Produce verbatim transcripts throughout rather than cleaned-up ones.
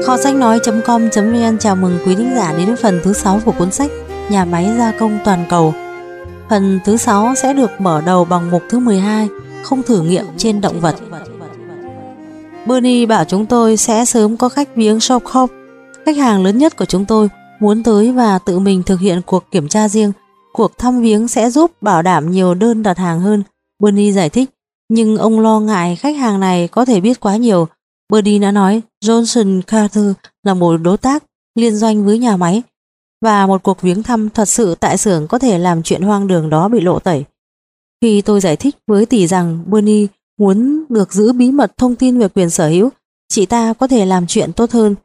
Kho sách nói.com.vn chào mừng quý thính giả đến với phần thứ sáu của cuốn sách Nhà máy gia công toàn cầu. Phần thứ sáu sẽ được mở đầu bằng mục thứ mười hai, không thử nghiệm trên động vật. Bernie bảo chúng tôi sẽ sớm có khách viếng Shopkop. Khách hàng lớn nhất của chúng tôi muốn tới và tự mình thực hiện cuộc kiểm tra riêng. Cuộc thăm viếng sẽ giúp bảo đảm nhiều đơn đặt hàng hơn, Bernie giải thích. Nhưng ông lo ngại khách hàng này có thể biết quá nhiều. Bernie đã nói Johnson Carter là một đối tác liên doanh với nhà máy, và một cuộc viếng thăm thật sự tại xưởng có thể làm chuyện hoang đường đó bị lộ tẩy. Khi tôi giải thích với tỷ rằng Bernie muốn được giữ bí mật thông tin về quyền sở hữu, chị ta có thể làm chuyện tốt hơn.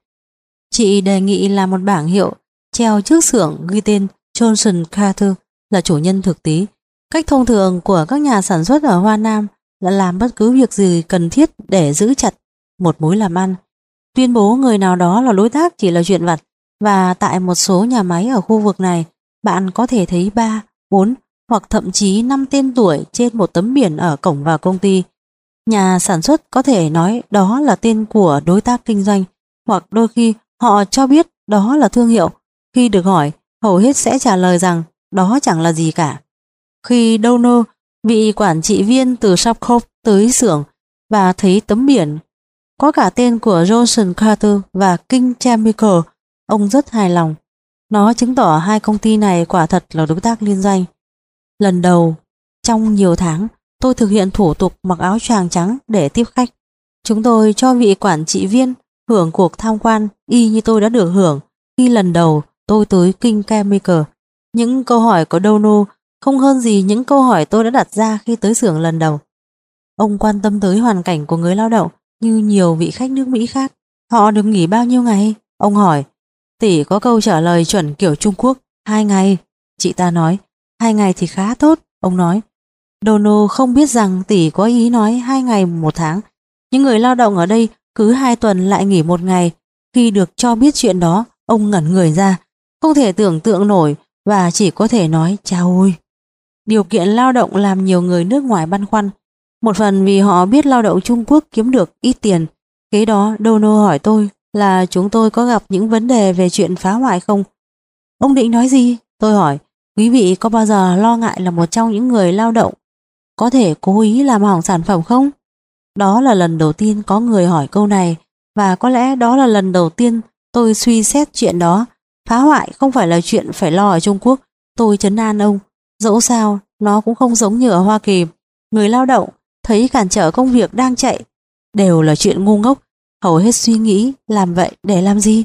Chị đề nghị làm một bảng hiệu treo trước xưởng ghi tên Johnson Carter là chủ nhân thực tế. Cách thông thường của các nhà sản xuất ở Hoa Nam là làm bất cứ việc gì cần thiết để giữ chặt một mối làm ăn. Tuyên bố người nào đó là đối tác chỉ là chuyện vặt, và tại một số nhà máy ở khu vực này, bạn có thể thấy ba, bốn hoặc thậm chí năm tên tuổi trên một tấm biển ở cổng vào công ty. Nhà sản xuất có thể nói đó là tên của đối tác kinh doanh, hoặc đôi khi họ cho biết đó là thương hiệu. Khi được hỏi, hầu hết sẽ trả lời rằng đó chẳng là gì cả. Khi Dono, vị quản trị viên từ Shopkop, tới xưởng và thấy tấm biển có cả tên của Johnson Carter và King Chemical, ông rất hài lòng. Nó chứng tỏ hai công ty này quả thật là đối tác liên doanh. Lần đầu trong nhiều tháng, tôi thực hiện thủ tục mặc áo choàng trắng để tiếp khách. Chúng tôi cho vị quản trị viên hưởng cuộc tham quan y như tôi đã được hưởng khi lần đầu tôi tới King Chemical. Những câu hỏi của Dono không hơn gì những câu hỏi tôi đã đặt ra khi tới xưởng lần đầu. Ông quan tâm tới hoàn cảnh của người lao động như nhiều vị khách nước Mỹ khác. Họ được nghỉ bao nhiêu ngày? Ông hỏi. Tỷ có câu trả lời chuẩn kiểu Trung Quốc, hai ngày. Chị ta nói, hai ngày thì khá tốt, ông nói. Dono không biết rằng tỷ có ý nói hai ngày một tháng. Những người lao động ở đây cứ hai tuần lại nghỉ một ngày. Khi được cho biết chuyện đó, ông ngẩn người ra, không thể tưởng tượng nổi và chỉ có thể nói chao ôi. Điều kiện lao động làm nhiều người nước ngoài băn khoăn. Một phần vì họ biết lao động Trung Quốc kiếm được ít tiền. Kế đó Dono hỏi tôi là chúng tôi có gặp những vấn đề về chuyện phá hoại không? Ông định nói gì? Tôi hỏi. Quý vị có bao giờ lo ngại là một trong những người lao động có thể cố ý làm hỏng sản phẩm không? Đó là lần đầu tiên có người hỏi câu này, và có lẽ đó là lần đầu tiên tôi suy xét chuyện đó. Phá hoại không phải là chuyện phải lo ở Trung Quốc. Tôi trấn an ông. Dẫu sao, nó cũng không giống như ở Hoa Kỳ. Người lao động thấy cản trở công việc đang chạy đều là chuyện ngu ngốc, hầu hết suy nghĩ làm vậy để làm gì.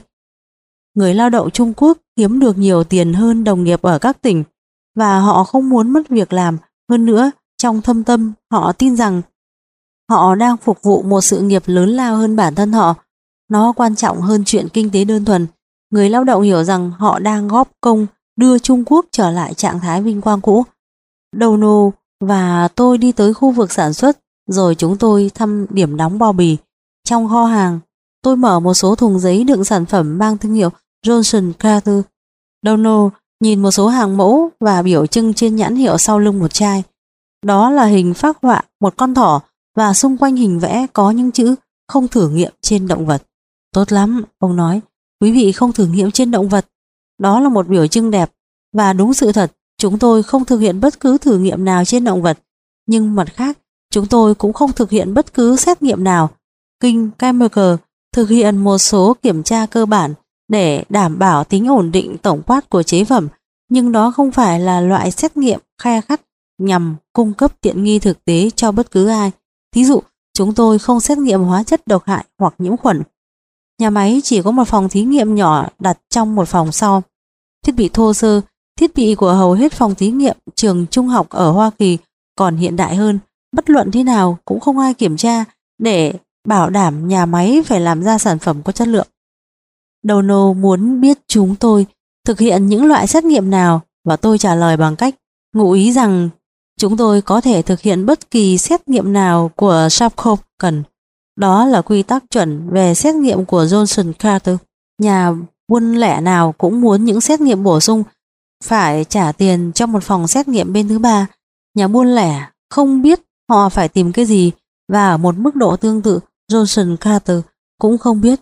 Người lao động Trung Quốc kiếm được nhiều tiền hơn đồng nghiệp ở các tỉnh, và họ không muốn mất việc làm. Hơn nữa, trong thâm tâm họ tin rằng họ đang phục vụ một sự nghiệp lớn lao hơn bản thân họ. Nó quan trọng hơn chuyện kinh tế đơn thuần. Người lao động hiểu rằng họ đang góp công đưa Trung Quốc trở lại trạng thái vinh quang cũ. Dono và tôi đi tới khu vực sản xuất, rồi chúng tôi thăm điểm đóng bao bì. Trong kho hàng, tôi mở một số thùng giấy đựng sản phẩm mang thương hiệu Johnson Carter. Dono nhìn một số hàng mẫu và biểu trưng trên nhãn hiệu sau lưng một chai. Đó là hình phác họa một con thỏ, và xung quanh hình vẽ có những chữ không thử nghiệm trên động vật. Tốt lắm, ông nói. Quý vị không thử nghiệm trên động vật. Đó là một biểu trưng đẹp, và đúng sự thật, chúng tôi không thực hiện bất cứ thử nghiệm nào trên động vật. Nhưng mặt khác, chúng tôi cũng không thực hiện bất cứ xét nghiệm nào. King Chemical thực hiện một số kiểm tra cơ bản để đảm bảo tính ổn định tổng quát của chế phẩm, nhưng đó không phải là loại xét nghiệm khe khắt nhằm cung cấp tiện nghi thực tế cho bất cứ ai. Thí dụ, chúng tôi không xét nghiệm hóa chất độc hại hoặc nhiễm khuẩn. Nhà máy chỉ có một phòng thí nghiệm nhỏ đặt trong một phòng sau. Thiết bị thô sơ, thiết bị của hầu hết phòng thí nghiệm trường trung học ở Hoa Kỳ còn hiện đại hơn. Bất luận thế nào cũng không ai kiểm tra để bảo đảm nhà máy phải làm ra sản phẩm có chất lượng. Dono muốn biết chúng tôi thực hiện những loại xét nghiệm nào, và tôi trả lời bằng cách ngụ ý rằng chúng tôi có thể thực hiện bất kỳ xét nghiệm nào của Shopkop cần. Đó là quy tắc chuẩn về xét nghiệm của Johnson Carter. Nhà buôn lẻ nào cũng muốn những xét nghiệm bổ sung phải trả tiền cho một phòng xét nghiệm bên thứ ba. Nhà buôn lẻ không biết họ phải tìm cái gì, và ở một mức độ tương tự, Johnson Carter cũng không biết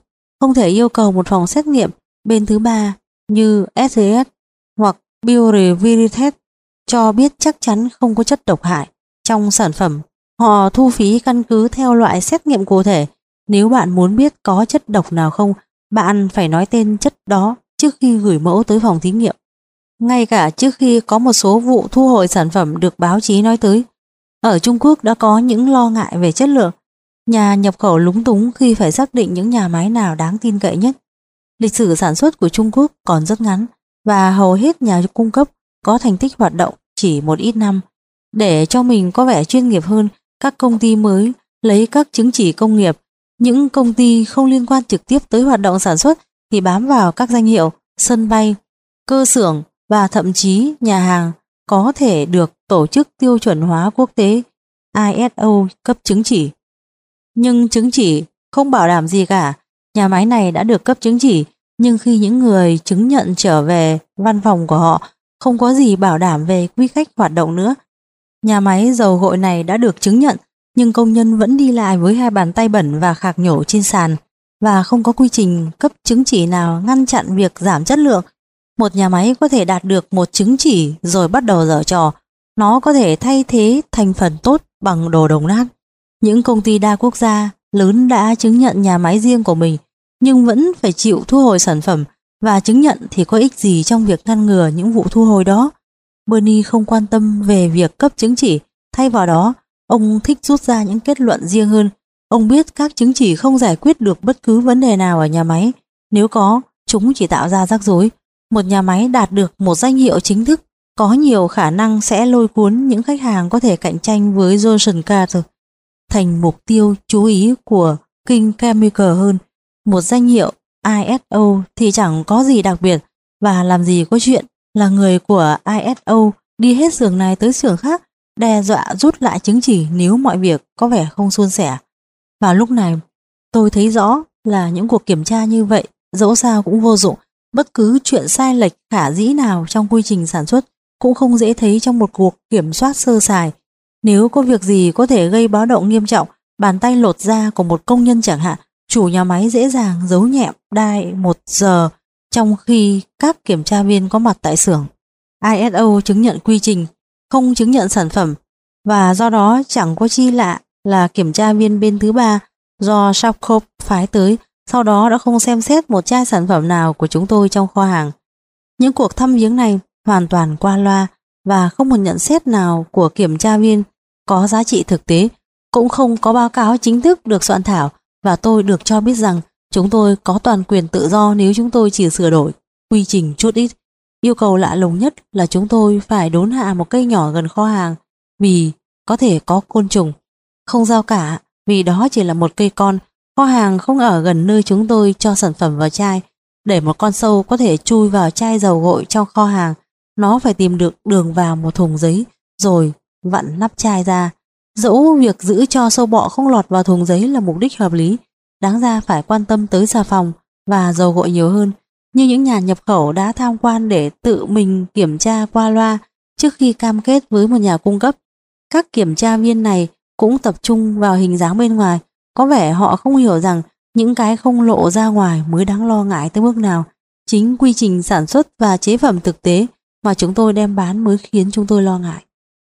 không thể yêu cầu một phòng xét nghiệm bên thứ ba như ét rờ ét hoặc Biore Veritas cho biết chắc chắn không có chất độc hại trong sản phẩm. Họ thu phí căn cứ theo loại xét nghiệm cụ thể. Nếu bạn muốn biết có chất độc nào không, bạn phải nói tên chất đó trước khi gửi mẫu tới phòng thí nghiệm. Ngay cả trước khi có một số vụ thu hồi sản phẩm được báo chí nói tới, ở Trung Quốc đã có những lo ngại về chất lượng. Nhà nhập khẩu lúng túng khi phải xác định những nhà máy nào đáng tin cậy nhất. Lịch sử sản xuất của Trung Quốc còn rất ngắn và hầu hết nhà cung cấp có thành tích hoạt động chỉ một ít năm. Để cho mình có vẻ chuyên nghiệp hơn, các công ty mới lấy các chứng chỉ công nghiệp. Những công ty không liên quan trực tiếp tới hoạt động sản xuất thì bám vào các danh hiệu sân bay, cơ xưởng và thậm chí nhà hàng có thể được tổ chức tiêu chuẩn hóa quốc tế i ét o cấp chứng chỉ. Nhưng chứng chỉ không bảo đảm gì cả. Nhà máy này đã được cấp chứng chỉ, nhưng khi những người chứng nhận trở về văn phòng của họ, không có gì bảo đảm về quy cách hoạt động nữa. Nhà máy dầu gội này đã được chứng nhận, nhưng công nhân vẫn đi lại với hai bàn tay bẩn và khạc nhổ trên sàn, và không có quy trình cấp chứng chỉ nào ngăn chặn việc giảm chất lượng. Một nhà máy có thể đạt được một chứng chỉ rồi bắt đầu giở trò. Nó có thể thay thế thành phần tốt bằng đồ đồng nát. Những công ty đa quốc gia lớn đã chứng nhận nhà máy riêng của mình, nhưng vẫn phải chịu thu hồi sản phẩm, và chứng nhận thì có ích gì trong việc ngăn ngừa những vụ thu hồi đó. Bernie không quan tâm về việc cấp chứng chỉ, thay vào đó, ông thích rút ra những kết luận riêng hơn. Ông biết các chứng chỉ không giải quyết được bất cứ vấn đề nào ở nhà máy. Nếu có, chúng chỉ tạo ra rắc rối. Một nhà máy đạt được một danh hiệu chính thức có nhiều khả năng sẽ lôi cuốn những khách hàng có thể cạnh tranh với Johnson Carter thành mục tiêu chú ý của King Chemical hơn. Một danh hiệu i ét o thì chẳng có gì đặc biệt, và làm gì có chuyện là người của i ét o đi hết xưởng này tới xưởng khác đe dọa rút lại chứng chỉ nếu mọi việc có vẻ không suôn sẻ. Và lúc này tôi thấy rõ là những cuộc kiểm tra như vậy dẫu sao cũng vô dụng. Bất cứ chuyện sai lệch khả dĩ nào trong quy trình sản xuất cũng không dễ thấy trong một cuộc kiểm soát sơ sài. Nếu có việc gì có thể gây báo động nghiêm trọng, bàn tay lột da của một công nhân chẳng hạn, chủ nhà máy dễ dàng giấu nhẹm đai một giờ trong khi các kiểm tra viên có mặt tại xưởng. i ét o chứng nhận quy trình, không chứng nhận sản phẩm, và do đó chẳng có chi lạ là kiểm tra viên bên thứ ba do Sharkov phái tới sau đó đã không xem xét một chai sản phẩm nào của chúng tôi trong kho hàng. Những cuộc thăm viếng này hoàn toàn qua loa, và không một nhận xét nào của kiểm tra viên có giá trị thực tế. Cũng không có báo cáo chính thức được soạn thảo, và tôi được cho biết rằng chúng tôi có toàn quyền tự do nếu chúng tôi chỉ sửa đổi quy trình chút ít. Yêu cầu lạ lùng nhất là chúng tôi phải đốn hạ một cây nhỏ gần kho hàng vì có thể có côn trùng. Không sao cả, vì đó chỉ là một cây con. Kho hàng không ở gần nơi chúng tôi cho sản phẩm vào chai. Để một con sâu có thể chui vào chai dầu gội trong kho hàng, nó phải tìm được đường vào một thùng giấy rồi vặn nắp chai ra. Dẫu việc giữ cho sâu bọ không lọt vào thùng giấy là mục đích hợp lý, đáng ra phải quan tâm tới xà phòng và dầu gội nhiều hơn. Nhưng những nhà nhập khẩu đã tham quan để tự mình kiểm tra qua loa trước khi cam kết với một nhà cung cấp. Các kiểm tra viên này cũng tập trung vào hình dáng bên ngoài. Có vẻ họ không hiểu rằng những cái không lộ ra ngoài mới đáng lo ngại tới mức nào. Chính quy trình sản xuất và chế phẩm thực tế mà chúng tôi đem bán mới khiến chúng tôi lo ngại.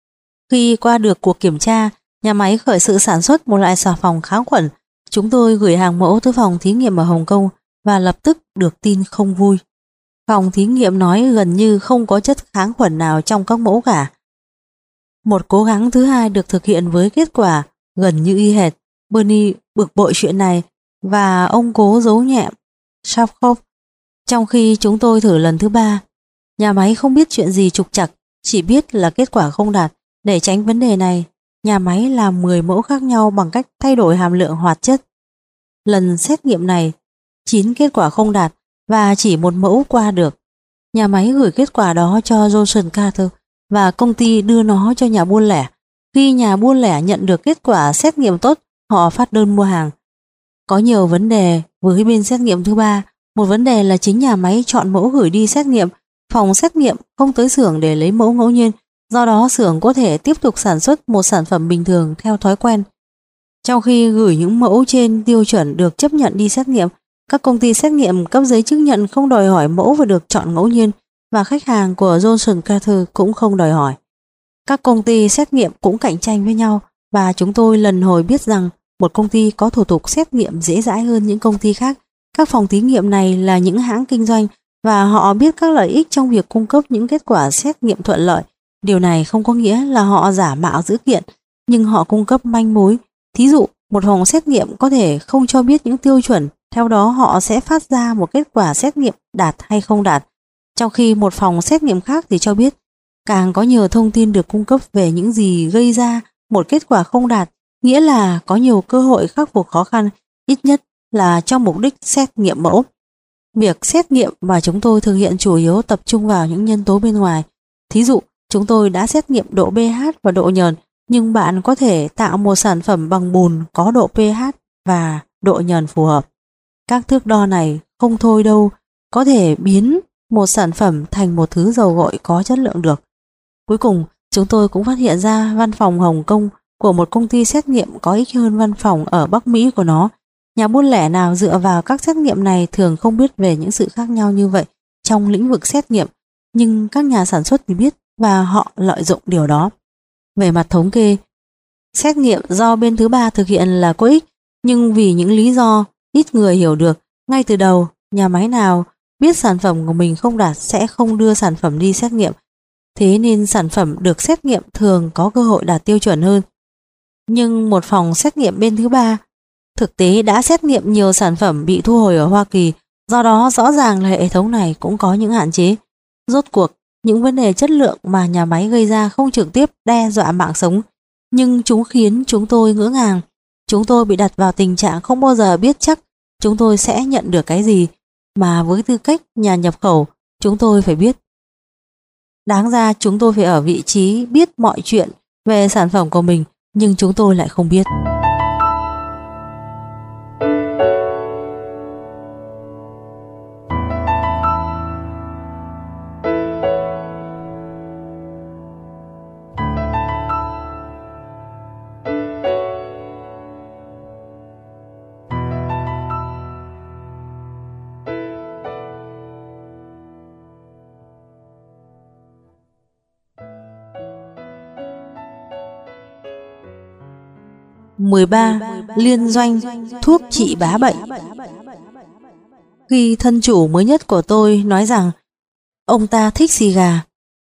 Khi qua được cuộc kiểm tra, nhà máy khởi sự sản xuất một loại xà phòng kháng khuẩn. Chúng tôi gửi hàng mẫu tới phòng thí nghiệm ở Hồng Kông và lập tức được tin không vui. Phòng thí nghiệm nói gần như không có chất kháng khuẩn nào trong các mẫu cả. Một cố gắng thứ hai được thực hiện với kết quả gần như y hệt. Bernie bực bội chuyện này và ông cố giấu nhẹm Sharkov. Trong khi chúng tôi thử lần thứ ba, nhà máy không biết chuyện gì trục trặc, chỉ biết là kết quả không đạt. Để tránh vấn đề này, nhà máy làm mười mẫu khác nhau bằng cách thay đổi hàm lượng hoạt chất. Lần xét nghiệm này, chín kết quả không đạt và chỉ một mẫu qua được. Nhà máy gửi kết quả đó cho Johnson Carter và công ty đưa nó cho nhà buôn lẻ. Khi nhà buôn lẻ nhận được kết quả xét nghiệm tốt, họ phát đơn mua hàng. Có nhiều vấn đề với bên xét nghiệm thứ ba. Một vấn đề là chính nhà máy chọn mẫu gửi đi xét nghiệm. Phòng xét nghiệm không tới xưởng để lấy mẫu ngẫu nhiên. Do đó xưởng có thể tiếp tục sản xuất một sản phẩm bình thường theo thói quen. Trong khi gửi những mẫu trên tiêu chuẩn được chấp nhận đi xét nghiệm, Các công ty xét nghiệm cấp giấy chứng nhận không đòi hỏi mẫu và được chọn ngẫu nhiên, và khách hàng của Johnson Carter cũng không đòi hỏi. Các công ty xét nghiệm cũng cạnh tranh với nhau, và chúng tôi lần hồi biết rằng một công ty có thủ tục xét nghiệm dễ dãi hơn những công ty khác. Các phòng thí nghiệm này là những hãng kinh doanh và họ biết các lợi ích trong việc cung cấp những kết quả xét nghiệm thuận lợi. Điều này không có nghĩa là họ giả mạo dữ kiện, nhưng họ cung cấp manh mối. Thí dụ, một phòng xét nghiệm có thể không cho biết những tiêu chuẩn, theo đó họ sẽ phát ra một kết quả xét nghiệm đạt hay không đạt, trong khi một phòng xét nghiệm khác thì cho biết. Càng có nhiều thông tin được cung cấp về những gì gây ra một kết quả không đạt, nghĩa là có nhiều cơ hội khắc phục khó khăn, ít nhất là trong mục đích xét nghiệm mẫu. Việc xét nghiệm mà chúng tôi thực hiện chủ yếu tập trung vào những nhân tố bên ngoài. Thí dụ, chúng tôi đã xét nghiệm độ pH và độ nhờn, nhưng bạn có thể tạo một sản phẩm bằng bùn có độ pH và độ nhờn phù hợp. Các thước đo này không thôi đâu có thể biến một sản phẩm thành một thứ dầu gội có chất lượng được. Cuối cùng, chúng tôi cũng phát hiện ra văn phòng Hồng Kông của một công ty xét nghiệm có ích hơn văn phòng ở Bắc Mỹ của nó. Nhà buôn lẻ nào dựa vào các xét nghiệm này thường không biết về những sự khác nhau như vậy trong lĩnh vực xét nghiệm, nhưng các nhà sản xuất thì biết và họ lợi dụng điều đó. Về mặt thống kê, xét nghiệm do bên thứ ba thực hiện là có ích, nhưng vì những lý do ít người hiểu được, ngay từ đầu, nhà máy nào biết sản phẩm của mình không đạt sẽ không đưa sản phẩm đi xét nghiệm. Thế nên sản phẩm được xét nghiệm thường có cơ hội đạt tiêu chuẩn hơn. Nhưng một phòng xét nghiệm bên thứ ba thực tế đã xét nghiệm nhiều sản phẩm bị thu hồi ở Hoa Kỳ, do đó rõ ràng là hệ thống này cũng có những hạn chế. Rốt cuộc, những vấn đề chất lượng mà nhà máy gây ra không trực tiếp đe dọa mạng sống, nhưng chúng khiến chúng tôi ngỡ ngàng. Chúng tôi bị đặt vào tình trạng không bao giờ biết chắc chúng tôi sẽ nhận được cái gì, mà với tư cách nhà nhập khẩu, chúng tôi phải biết. Đáng ra chúng tôi phải ở vị trí biết mọi chuyện về sản phẩm của mình, nhưng chúng tôi lại không biết. mười ba. Liên doanh thuốc trị bá bệnh. Khi thân chủ mới nhất của tôi nói rằng ông ta thích xì gà,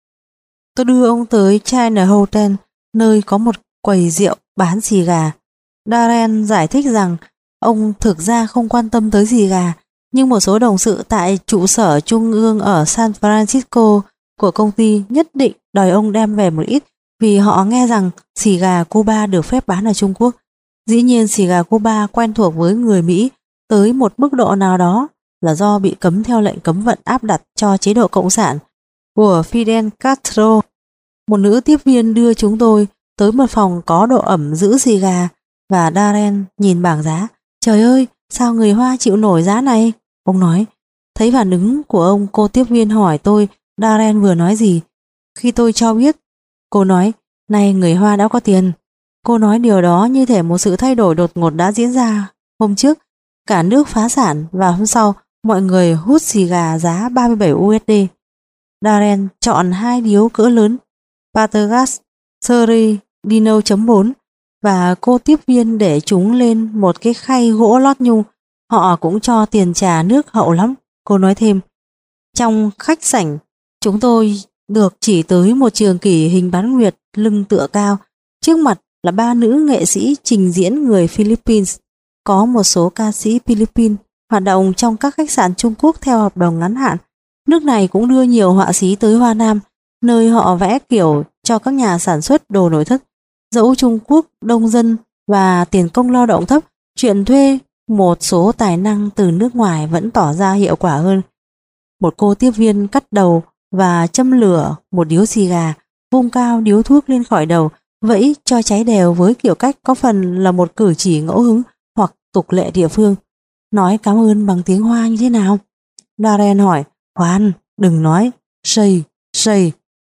tôi đưa ông tới China Hotel, nơi có một quầy rượu bán xì gà. Darren giải thích rằng ông thực ra không quan tâm tới xì gà, nhưng một số đồng sự tại trụ sở trung ương ở San Francisco của công ty nhất định đòi ông đem về một ít, vì họ nghe rằng xì gà Cuba được phép bán ở Trung Quốc. Dĩ nhiên xì gà Cuba quen thuộc với người Mỹ tới một mức độ nào đó là do bị cấm theo lệnh cấm vận áp đặt cho chế độ cộng sản của Fidel Castro. Một nữ tiếp viên đưa chúng tôi tới một phòng có độ ẩm giữ xì gà, và Darren nhìn bảng giá. Trời ơi, sao người Hoa chịu nổi giá này? Ông nói. Thấy phản ứng của ông, cô tiếp viên hỏi tôi Darren vừa nói gì. Khi tôi cho biết, cô nói, này người Hoa đã có tiền. Cô nói điều đó như thể một sự thay đổi đột ngột đã diễn ra. Hôm trước, cả nước phá sản, và hôm sau, mọi người hút xì gà giá ba mươi bảy u ét đê. Darren chọn hai điếu cỡ lớn, Patergas Seri Dino chấm bốn, và cô tiếp viên để chúng lên một cái khay gỗ lót nhung. Họ cũng cho tiền trà nước hậu lắm. Cô nói thêm, trong khách sảnh, chúng tôi được chỉ tới một trường kỷ hình bán nguyệt lưng tựa cao. Trước mặt là ba nữ nghệ sĩ trình diễn người Philippines. Có một số ca sĩ Philippines hoạt động trong các khách sạn Trung Quốc theo hợp đồng ngắn hạn. Nước này cũng đưa nhiều họa sĩ tới Hoa Nam, nơi họ vẽ kiểu cho các nhà sản xuất đồ nội thất. Dẫu Trung Quốc đông dân và tiền công lao động thấp, chuyện thuê một số tài năng từ nước ngoài vẫn tỏ ra hiệu quả hơn. Một cô tiếp viên cắt đầu và châm lửa một điếu xì gà, vung cao điếu thuốc lên khỏi đầu, vẫy cho cháy đều với kiểu cách có phần là một cử chỉ ngẫu hứng hoặc tục lệ địa phương. Nói cảm ơn bằng tiếng Hoa như thế nào? Darren hỏi. Khoan, đừng nói. Say, say.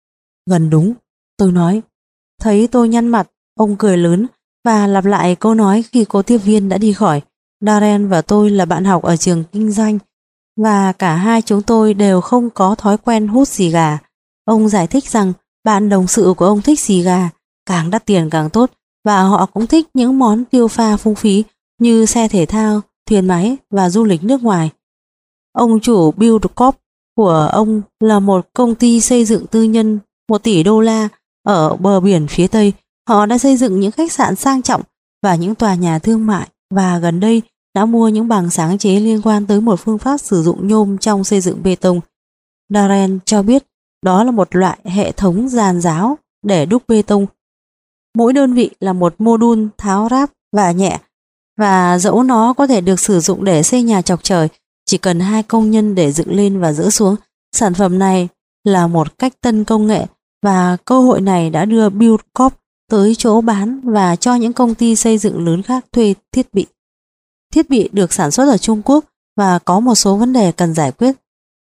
Gần đúng, tôi nói. Thấy tôi nhăn mặt, ông cười lớn và lặp lại câu nói khi cô tiếp viên đã đi khỏi. Darren và tôi là bạn học ở trường kinh doanh và cả hai chúng tôi đều không có thói quen hút xì gà. Ông giải thích rằng bạn đồng sự của ông thích xì gà, càng đắt tiền càng tốt, và họ cũng thích những món tiêu pha phung phí như xe thể thao, thuyền máy và du lịch nước ngoài. Ông chủ Bill Corp của ông là một công ty xây dựng tư nhân một tỷ đô la ở bờ biển phía Tây. Họ đã xây dựng những khách sạn sang trọng và những tòa nhà thương mại, và gần đây đã mua những bằng sáng chế liên quan tới một phương pháp sử dụng nhôm trong xây dựng bê tông. Darren cho biết đó là một loại hệ thống giàn giáo để đúc bê tông. Mỗi đơn vị là một mô đun tháo ráp và nhẹ, và dẫu nó có thể được sử dụng để xây nhà chọc trời, chỉ cần hai công nhân để dựng lên và dỡ xuống. Sản phẩm này là một cách tân công nghệ, và cơ hội này đã đưa Bill Corp tới chỗ bán và cho những công ty xây dựng lớn khác thuê thiết bị. Thiết bị được sản xuất ở Trung Quốc và có một số vấn đề cần giải quyết.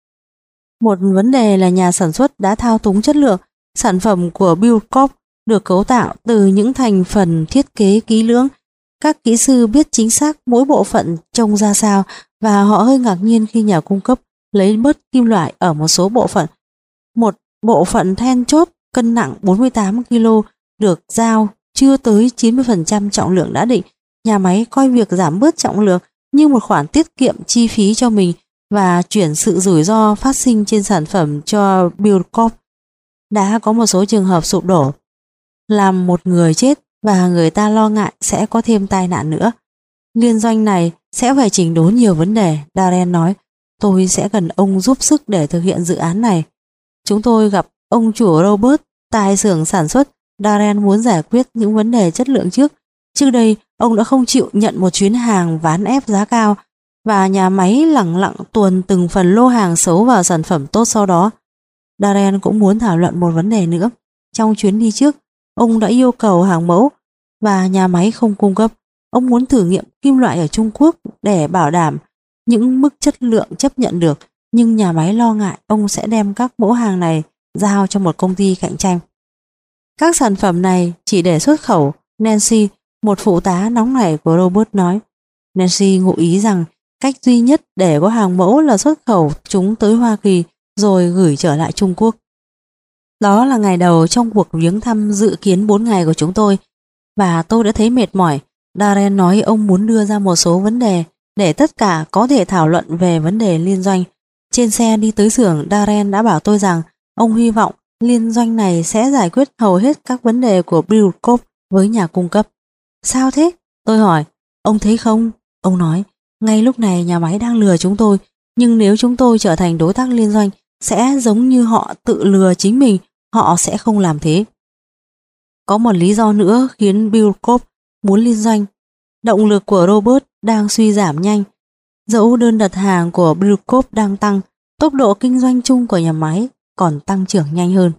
Một vấn đề là nhà sản xuất đã thao túng chất lượng. Sản phẩm của Bill Corp được cấu tạo từ những thành phần thiết kế kỹ lưỡng. Các kỹ sư biết chính xác mỗi bộ phận trông ra sao, và họ hơi ngạc nhiên khi nhà cung cấp lấy bớt kim loại ở một số bộ phận. Một bộ phận then chốt cân nặng bốn mươi tám ki lô gam được giao chưa tới chín mươi phần trăm trọng lượng đã định. Nhà máy coi việc giảm bớt trọng lượng như một khoản tiết kiệm chi phí cho mình và chuyển sự rủi ro phát sinh trên sản phẩm cho Bill Corp. Đã có một số trường hợp sụp đổ, làm một người chết, và người ta lo ngại sẽ có thêm tai nạn nữa. Liên doanh này sẽ phải chỉnh đốn nhiều vấn đề, Darren nói. Tôi sẽ cần ông giúp sức để thực hiện dự án này. Chúng tôi gặp ông chủ Robert tại xưởng sản xuất. Darren muốn giải quyết những vấn đề chất lượng trước. Trước đây, ông đã không chịu nhận một chuyến hàng ván ép giá cao, và nhà máy lẳng lặng tuồn từng phần lô hàng xấu vào sản phẩm tốt sau đó. Darren cũng muốn thảo luận một vấn đề nữa. Trong chuyến đi trước, ông đã yêu cầu hàng mẫu và nhà máy không cung cấp. Ông muốn thử nghiệm kim loại ở Trung Quốc để bảo đảm những mức chất lượng chấp nhận được, nhưng nhà máy lo ngại ông sẽ đem các mẫu hàng này giao cho một công ty cạnh tranh. Các sản phẩm này chỉ để xuất khẩu, Nancy, một phụ tá nóng nảy của Robert nói. Nancy ngụ ý rằng cách duy nhất để có hàng mẫu là xuất khẩu chúng tới Hoa Kỳ rồi gửi trở lại Trung Quốc. Đó là ngày đầu trong cuộc viếng thăm dự kiến bốn ngày của chúng tôi, và tôi đã thấy mệt mỏi. Darren nói ông muốn đưa ra một số vấn đề để tất cả có thể thảo luận về vấn đề liên doanh. Trên xe đi tới xưởng, Darren đã bảo tôi rằng ông hy vọng liên doanh này sẽ giải quyết hầu hết các vấn đề của Bill Corp với nhà cung cấp. Sao thế? Tôi hỏi. Ông thấy không? Ông nói, ngay lúc này nhà máy đang lừa chúng tôi, nhưng nếu chúng tôi trở thành đối tác liên doanh, sẽ giống như họ tự lừa chính mình. Họ sẽ không làm thế. Có một lý do nữa khiến Bill Corp muốn liên doanh. Động lực của Robert đang suy giảm nhanh. Dẫu đơn đặt hàng của Bill Corp đang tăng, tốc độ kinh doanh chung của nhà máy còn tăng trưởng nhanh hơn.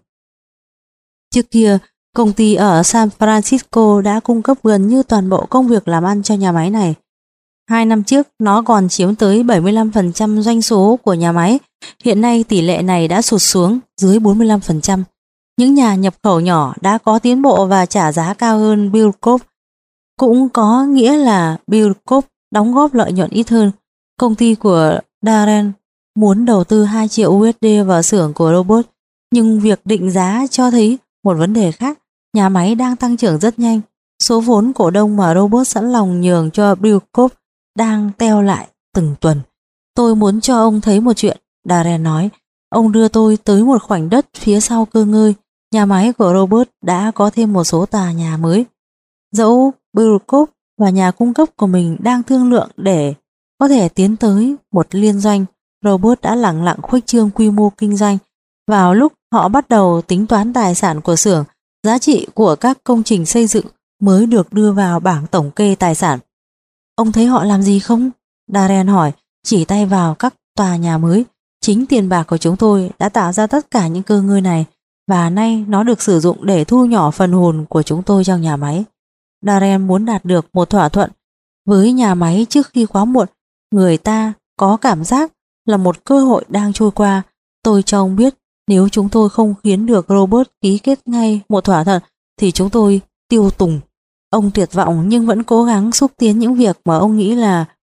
Trước kia, công ty ở San Francisco đã cung cấp gần như toàn bộ công việc làm ăn cho nhà máy này. Hai năm trước, nó còn chiếm tới bảy mươi lăm phần trăm doanh số của nhà máy. Hiện nay tỷ lệ này đã sụt xuống dưới bốn mươi lăm phần trăm. Những nhà nhập khẩu nhỏ đã có tiến bộ và trả giá cao hơn Bill Corp. Cũng có nghĩa là Bill Corp đóng góp lợi nhuận ít hơn. Công ty của Darren muốn đầu tư hai triệu u ét đê vào xưởng của Robert, nhưng việc định giá cho thấy một vấn đề khác. Nhà máy đang tăng trưởng rất nhanh. Số vốn cổ đông mà Robert sẵn lòng nhường cho Bill Corp đang teo lại từng tuần. Tôi muốn cho ông thấy một chuyện, Darren nói. Ông đưa tôi tới một khoảnh đất phía sau cơ ngơi. Nhà máy của Robert đã có thêm một số tòa nhà mới. Dẫu Bill Corp và nhà cung cấp của mình đang thương lượng để có thể tiến tới một liên doanh, Robert đã lẳng lặng khuếch trương quy mô kinh doanh. Vào lúc họ bắt đầu tính toán tài sản của xưởng, giá trị của các công trình xây dựng mới được đưa vào bảng tổng kê tài sản. Ông thấy họ làm gì không? Darren hỏi, chỉ tay vào các tòa nhà mới. Chính tiền bạc của chúng tôi đã tạo ra tất cả những cơ ngơi này, và nay nó được sử dụng để thu nhỏ phần hồn của chúng tôi trong nhà máy. Darren muốn đạt được một thỏa thuận với nhà máy trước khi quá muộn. Người ta có cảm giác là một cơ hội đang trôi qua. Tôi cho ông biết, nếu chúng tôi không khiến được Robert ký kết ngay một thỏa thuận thì chúng tôi tiêu tùng. Ông tuyệt vọng nhưng vẫn cố gắng xúc tiến những việc mà ông nghĩ là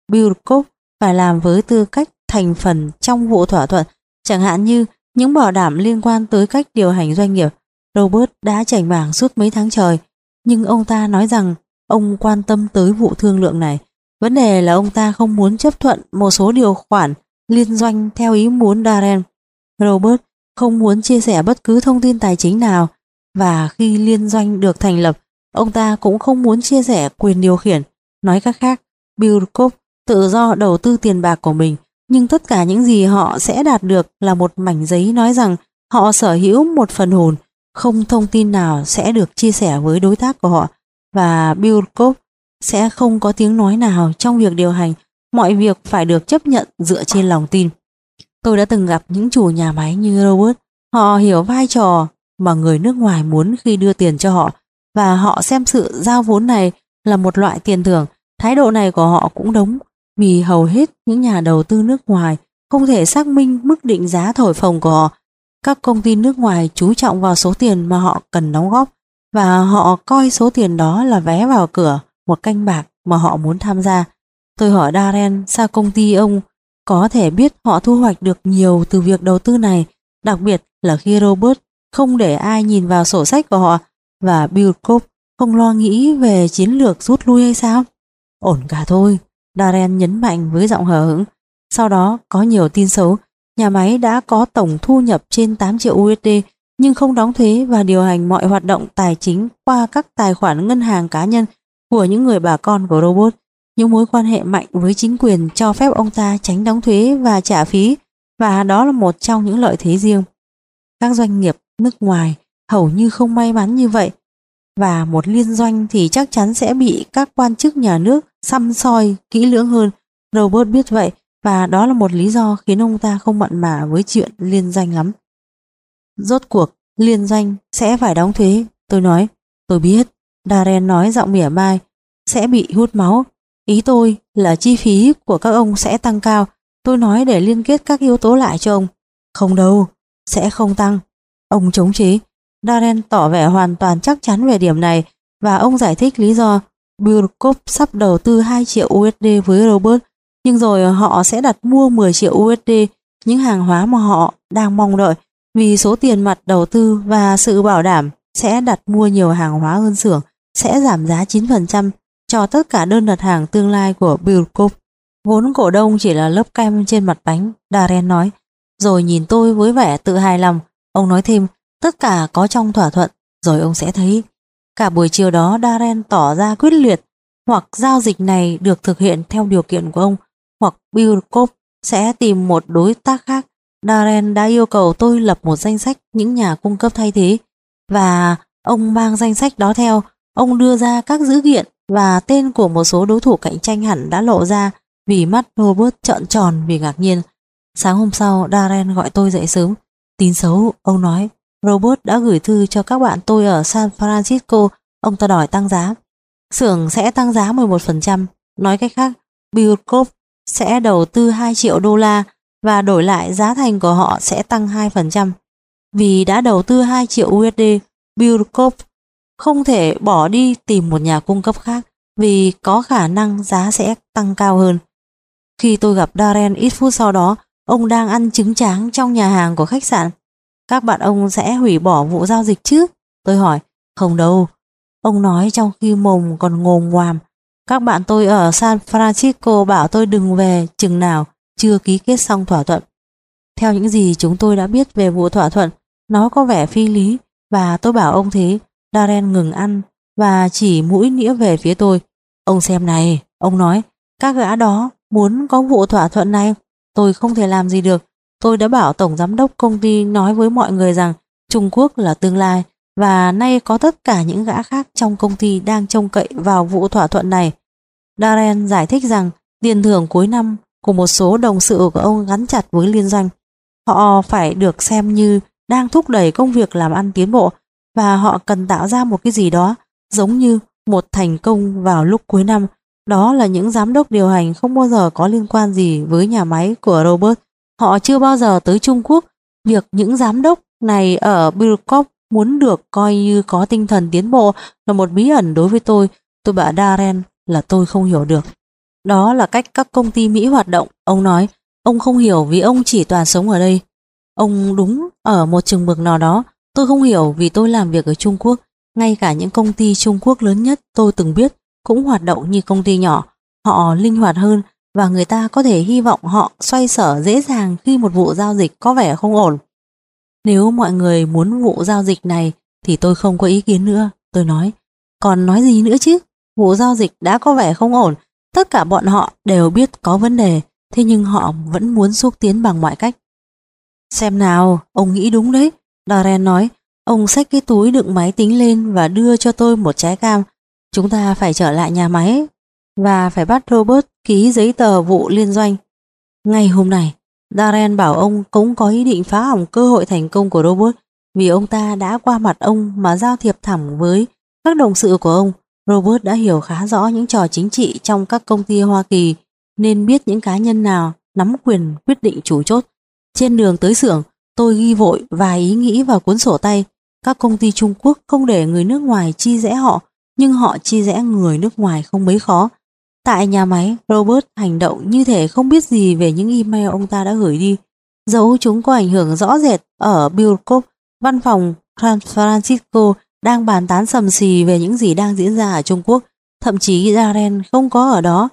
Billcock phải làm với tư cách thành phần trong vụ thỏa thuận, chẳng hạn như những bảo đảm liên quan tới cách điều hành doanh nghiệp. Robert đã chảnh mảng suốt mấy tháng trời, nhưng ông ta nói rằng ông quan tâm tới vụ thương lượng này. Vấn đề là ông ta không muốn chấp thuận một số điều khoản liên doanh theo ý muốn Darren. Robert không muốn chia sẻ bất cứ thông tin tài chính nào, và khi liên doanh được thành lập, ông ta cũng không muốn chia sẻ quyền điều khiển. Nói cách khác, Billcock tự do đầu tư tiền bạc của mình, nhưng tất cả những gì họ sẽ đạt được là một mảnh giấy nói rằng họ sở hữu một phần hồn. Không thông tin nào sẽ được chia sẻ với đối tác của họ, và Billcock sẽ không có tiếng nói nào trong việc điều hành. Mọi việc phải được chấp nhận dựa trên lòng tin. Tôi đã từng gặp những chủ nhà máy như Robert. Họ hiểu vai trò mà người nước ngoài muốn khi đưa tiền cho họ, và họ xem sự giao vốn này là một loại tiền thưởng. Thái độ này của họ cũng đúng, vì hầu hết những nhà đầu tư nước ngoài không thể xác minh mức định giá thổi phồng của họ. Các công ty nước ngoài chú trọng vào số tiền mà họ cần đóng góp, và họ coi số tiền đó là vé vào cửa một canh bạc mà họ muốn tham gia. Tôi hỏi Darren sao công ty ông có thể biết họ thu hoạch được nhiều từ việc đầu tư này, đặc biệt là khi Robert không để ai nhìn vào sổ sách của họ, và Billcock không lo nghĩ về chiến lược rút lui hay sao? Ổn cả thôi, Darren nhấn mạnh với giọng hờ hững. Sau đó có nhiều tin xấu. Nhà máy đã có tổng thu nhập trên tám triệu u ét đê nhưng không đóng thuế và điều hành mọi hoạt động tài chính qua các tài khoản ngân hàng cá nhân của những người bà con của Robert. Những mối quan hệ mạnh với chính quyền cho phép ông ta tránh đóng thuế và trả phí, và đó là một trong những lợi thế riêng. Các doanh nghiệp nước ngoài hầu như không may mắn như vậy, và một liên doanh thì chắc chắn sẽ bị các quan chức nhà nước săm soi kỹ lưỡng hơn. Robert biết vậy, và đó là một lý do khiến ông ta không mặn mà với chuyện liên doanh lắm. Rốt cuộc, liên doanh sẽ phải đóng thuế, tôi nói. Tôi biết, Darren nói giọng mỉa mai, sẽ bị hút máu. Ý tôi là chi phí của các ông sẽ tăng cao. Tôi nói để liên kết các yếu tố lại cho ông. Không đâu, sẽ không tăng. Ông chống chế. Darren tỏ vẻ hoàn toàn chắc chắn về điểm này, và ông giải thích lý do. Billcock sắp đầu tư hai triệu u ét đê với Robert, nhưng rồi họ sẽ đặt mua mười triệu u ét đê, những hàng hóa mà họ đang mong đợi, vì số tiền mặt đầu tư và sự bảo đảm sẽ đặt mua nhiều hàng hóa hơn xưởng, sẽ giảm giá chín phần trăm cho tất cả đơn đặt hàng tương lai của Billcock. Vốn cổ đông chỉ là lớp kem trên mặt bánh, Darren nói, rồi nhìn tôi với vẻ tự hài lòng. Ông nói thêm, tất cả có trong thỏa thuận, rồi ông sẽ thấy. Cả buổi chiều đó Darren tỏ ra quyết liệt, hoặc giao dịch này được thực hiện theo điều kiện của ông, hoặc Billcock sẽ tìm một đối tác khác. Darren đã yêu cầu tôi lập một danh sách những nhà cung cấp thay thế, và ông mang danh sách đó theo. Ông đưa ra các dữ kiện, và tên của một số đối thủ cạnh tranh hẳn đã lộ ra, vì mắt Robert trợn tròn vì ngạc nhiên. Sáng hôm sau, Darren gọi tôi dậy sớm. Tin xấu, ông nói, Robert đã gửi thư cho các bạn tôi ở San Francisco. Ông ta đòi tăng giá. Xưởng sẽ tăng giá mười một phần trăm. Nói cách khác, Billcock sẽ đầu tư hai triệu đô la, và đổi lại giá thành của họ sẽ tăng hai phần trăm. Vì đã đầu tư hai triệu u ét đê, Billcock không thể bỏ đi tìm một nhà cung cấp khác, vì có khả năng giá sẽ tăng cao hơn. Khi tôi gặp Darren ít phút sau đó, ông đang ăn trứng tráng trong nhà hàng của khách sạn. Các bạn ông sẽ hủy bỏ vụ giao dịch chứ? Tôi hỏi. Không đâu. Ông nói trong khi mồm còn ngồm ngoàm. Các bạn tôi ở San Francisco bảo tôi đừng về chừng nào chưa ký kết xong thỏa thuận. Theo những gì chúng tôi đã biết về vụ thỏa thuận, nó có vẻ phi lý, và tôi bảo ông thế. Darren ngừng ăn và chỉ mũi nĩa về phía tôi. Ông xem này, ông nói, các gã đó muốn có vụ thỏa thuận này. Tôi không thể làm gì được. Tôi đã bảo tổng giám đốc công ty nói với mọi người rằng Trung Quốc là tương lai, và nay có tất cả những gã khác trong công ty đang trông cậy vào vụ thỏa thuận này. Darren giải thích rằng tiền thưởng cuối năm của một số đồng sự của ông gắn chặt với liên doanh. Họ phải được xem như đang thúc đẩy công việc làm ăn tiến bộ, và họ cần tạo ra một cái gì đó giống như một thành công vào lúc cuối năm. Đó là những giám đốc điều hành không bao giờ có liên quan gì với nhà máy của Robert. Họ chưa bao giờ tới Trung Quốc. Việc những giám đốc này ở Billcock muốn được coi như có tinh thần tiến bộ là một bí ẩn đối với tôi. Tôi bảo Darren là tôi không hiểu được. Đó là cách các công ty Mỹ hoạt động, ông nói. Ông không hiểu vì ông chỉ toàn sống ở đây. Ông đúng ở một chừng mực nào đó. Tôi không hiểu vì tôi làm việc ở Trung Quốc. Ngay cả những công ty Trung Quốc lớn nhất tôi từng biết cũng hoạt động như công ty nhỏ. Họ linh hoạt hơn và người ta có thể hy vọng họ xoay sở dễ dàng khi một vụ giao dịch có vẻ không ổn. Nếu mọi người muốn vụ giao dịch này thì tôi không có ý kiến nữa, tôi nói. Còn nói gì nữa chứ? Vụ giao dịch đã có vẻ không ổn. Tất cả bọn họ đều biết có vấn đề, thế nhưng họ vẫn muốn xúc tiến bằng mọi cách. Xem nào, ông nghĩ đúng đấy, Darren nói. Ông xách cái túi đựng máy tính lên và đưa cho tôi một trái cam. Chúng ta phải trở lại nhà máy và phải bắt Robert ký giấy tờ vụ liên doanh. Ngay hôm nay, Darren bảo ông cũng có ý định phá hỏng cơ hội thành công của Robert vì ông ta đã qua mặt ông mà giao thiệp thẳng với các đồng sự của ông. Robert đã hiểu khá rõ những trò chính trị trong các công ty Hoa Kỳ nên biết những cá nhân nào nắm quyền quyết định chủ chốt. Trên đường tới xưởng, tôi ghi vội vài ý nghĩ vào cuốn sổ tay. Các công ty Trung Quốc không để người nước ngoài chi rẽ họ, nhưng họ chi rẽ người nước ngoài không mấy khó. Tại nhà máy, Robert hành động như thể không biết gì về những email ông ta đã gửi đi. Dẫu chúng có ảnh hưởng rõ rệt ở Billcop, văn phòng San Francisco đang bàn tán sầm xì về những gì đang diễn ra ở Trung Quốc. Thậm chí Darren không có ở đó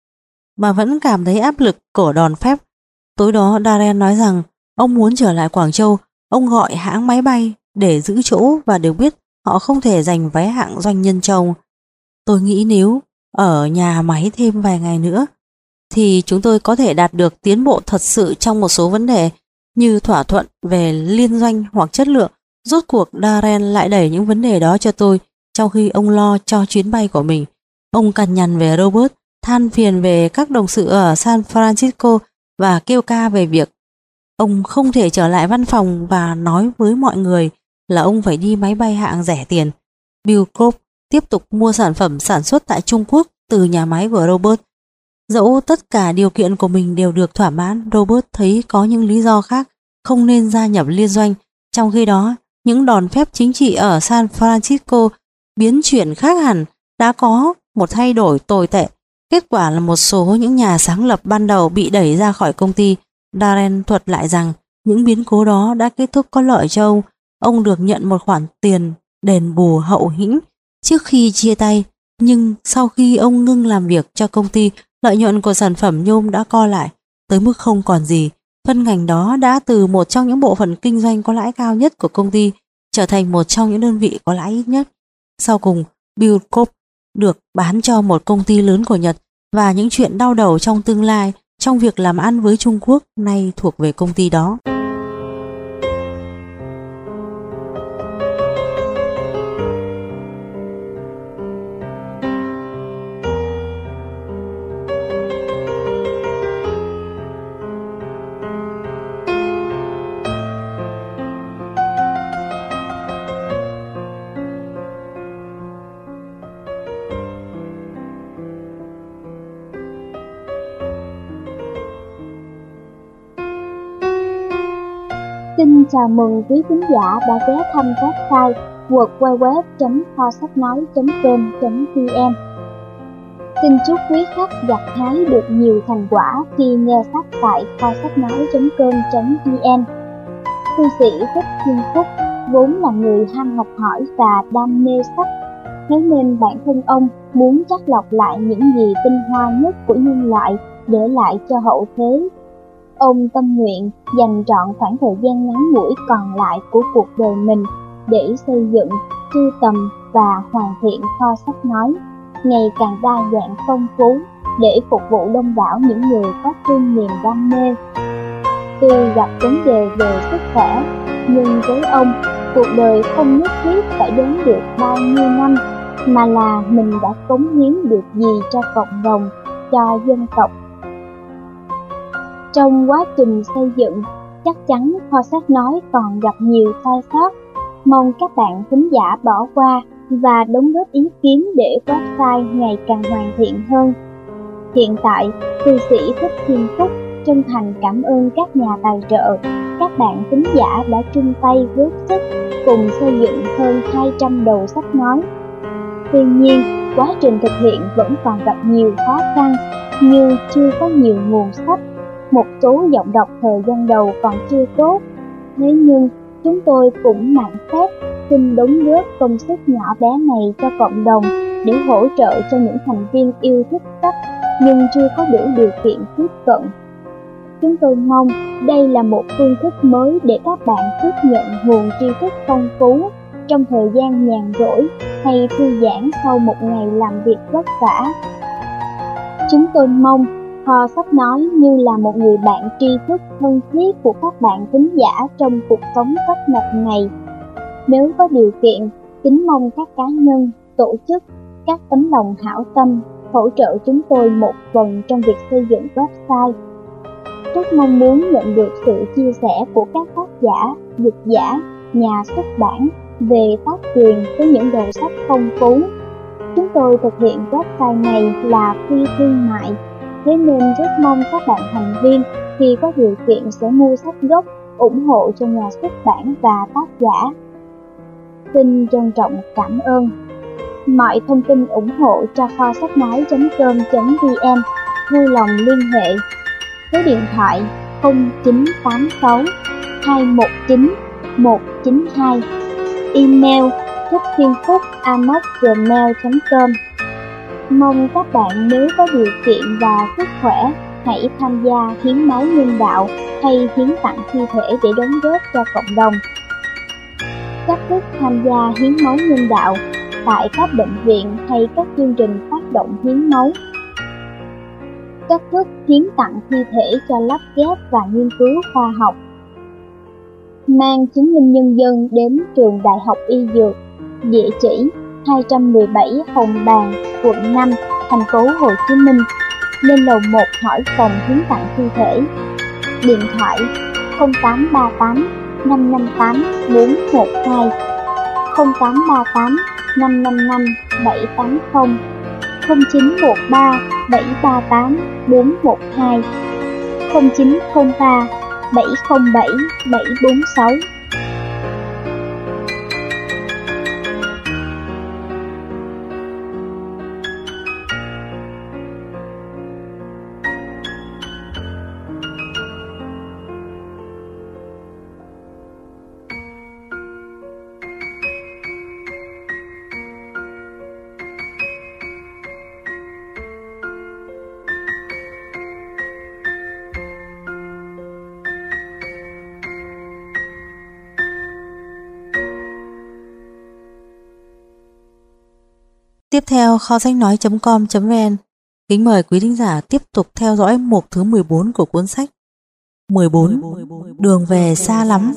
mà vẫn cảm thấy áp lực cổ đòn phép. Tối đó Darren nói rằng ông muốn trở lại Quảng Châu. Ông gọi hãng máy bay để giữ chỗ và được biết họ không thể giành vé hạng doanh nhân cho ông. Tôi nghĩ nếu ở nhà máy thêm vài ngày nữa thì chúng tôi có thể đạt được tiến bộ thật sự trong một số vấn đề như thỏa thuận về liên doanh hoặc chất lượng. Rốt cuộc Darren lại đẩy những vấn đề đó cho tôi trong khi ông lo cho chuyến bay của mình. Ông cằn nhằn về Robert, than phiền về các đồng sự ở San Francisco và kêu ca về việc ông không thể trở lại văn phòng và nói với mọi người là ông phải đi máy bay hạng rẻ tiền. Billcop tiếp tục mua sản phẩm sản xuất tại Trung Quốc từ nhà máy của Robert. Dẫu tất cả điều kiện của mình đều được thỏa mãn, Robert thấy có những lý do khác không nên gia nhập liên doanh. Trong khi đó, những đòn phép chính trị ở San Francisco biến chuyển khác hẳn, đã có một thay đổi tồi tệ. Kết quả là một số những nhà sáng lập ban đầu bị đẩy ra khỏi công ty. Darren thuật lại rằng những biến cố đó đã kết thúc có lợi cho ông. Ông được nhận một khoản tiền đền bù hậu hĩnh trước khi chia tay, nhưng sau khi ông ngưng làm việc cho công ty, lợi nhuận của sản phẩm nhôm đã co lại tới mức không còn gì. Phân ngành đó đã từ một trong những bộ phận kinh doanh có lãi cao nhất của công ty trở thành một trong những đơn vị có lãi ít nhất. Sau cùng, Billcop được bán cho một công ty lớn của Nhật và những chuyện đau đầu trong tương lai trong việc làm ăn với Trung Quốc nay thuộc về công ty đó. Xin chào mừng quý khán giả đã ghé thăm website w w w chấm kho sách nói chấm com chấm vn. Xin chúc quý khách gặt hái được nhiều thành quả khi nghe sách tại kho sách nói chấm com chấm vn. Thư sĩ Thích Thiên Phúc vốn là người ham học hỏi và đam mê sách, thế nên bản thân ông muốn chắt lọc lại những gì tinh hoa nhất của nhân loại để lại cho hậu thế. Ông tâm nguyện dành trọn khoảng thời gian ngắn ngủi còn lại của cuộc đời mình để xây dựng, sưu tầm và hoàn thiện kho sách nói ngày càng đa dạng phong phú để phục vụ đông đảo những người có chung niềm đam mê. Tuy gặp vấn đề về sức khỏe, nhưng với ông, cuộc đời không nhất thiết phải đến được bao nhiêu năm, mà là mình đã cống hiến được gì cho cộng đồng, cho dân tộc. Trong quá trình xây dựng, chắc chắn kho sách nói còn gặp nhiều sai sót. Mong các bạn khán giả bỏ qua và đóng góp ý kiến để website ngày càng hoàn thiện hơn. Hiện tại, thư sĩ Thích Thiên Phúc chân thành cảm ơn các nhà tài trợ, các bạn khán giả đã chung tay góp sức cùng xây dựng hơn hai trăm đầu sách nói. Tuy nhiên, quá trình thực hiện vẫn còn gặp nhiều khó khăn, như chưa có nhiều nguồn sách, một số giọng đọc thời gian đầu còn chưa tốt. Thế nhưng chúng tôi cũng mạn phép xin đóng góp công sức nhỏ bé này cho cộng đồng để hỗ trợ cho những thành viên yêu thích sách nhưng chưa có đủ điều kiện tiếp cận. Chúng tôi mong đây là một phương thức mới để các bạn tiếp nhận nguồn tri thức phong phú trong thời gian nhàn rỗi hay thư giãn sau một ngày làm việc vất vả. Chúng tôi mong Kho Sách Nói như là một người bạn tri thức thân thiết của các bạn thính giả trong cuộc sống tấp nập này. Nếu có điều kiện, kính mong các cá nhân, tổ chức, các tấm lòng hảo tâm hỗ trợ chúng tôi một phần trong việc xây dựng website. Rất mong muốn nhận được sự chia sẻ của các tác giả, dịch giả, nhà xuất bản về tác quyền với những đầu sách phong phú. Chúng tôi thực hiện website này là phi thương mại, thế nên rất mong các bạn thành viên khi có điều kiện sẽ mua sách gốc, ủng hộ cho nhà xuất bản và tác giả. Xin trân trọng cảm ơn. Mọi thông tin ủng hộ cho kho sách nói chấm com chấm vn vui lòng liên hệ. Số điện thoại không chín tám sáu hai một chín một chín hai, email thích thiên phúc a còng gmail chấm com. Mong các bạn nếu có điều kiện và sức khỏe hãy tham gia hiến máu nhân đạo hay hiến tặng thi thể để đóng góp cho cộng đồng. Cách thức tham gia hiến máu nhân đạo tại các bệnh viện hay các chương trình phát động hiến máu. Cách thức hiến tặng thi thể cho lắp ghép và nghiên cứu khoa học. Mang chứng minh nhân dân đến trường Đại học Y Dược, địa chỉ hai trăm mười bảy Hồng Bàng, quận năm, thành phố Hồ Chí Minh, lên lầu một hỏi phòng hiến tặng thi thể. Điện thoại không tám ba tám năm năm tám bốn một hai, không tám ba tám năm năm năm bảy tám không, không chín một ba bảy ba tám bốn một hai, không chín không ba bảy không bảy bảy bốn sáu. Tiếp theo, kho sách nói chấm com chấm vn kính mời quý thính giả tiếp tục theo dõi mục thứ mười bốn của cuốn sách mười bốn. Đường về xa lắm.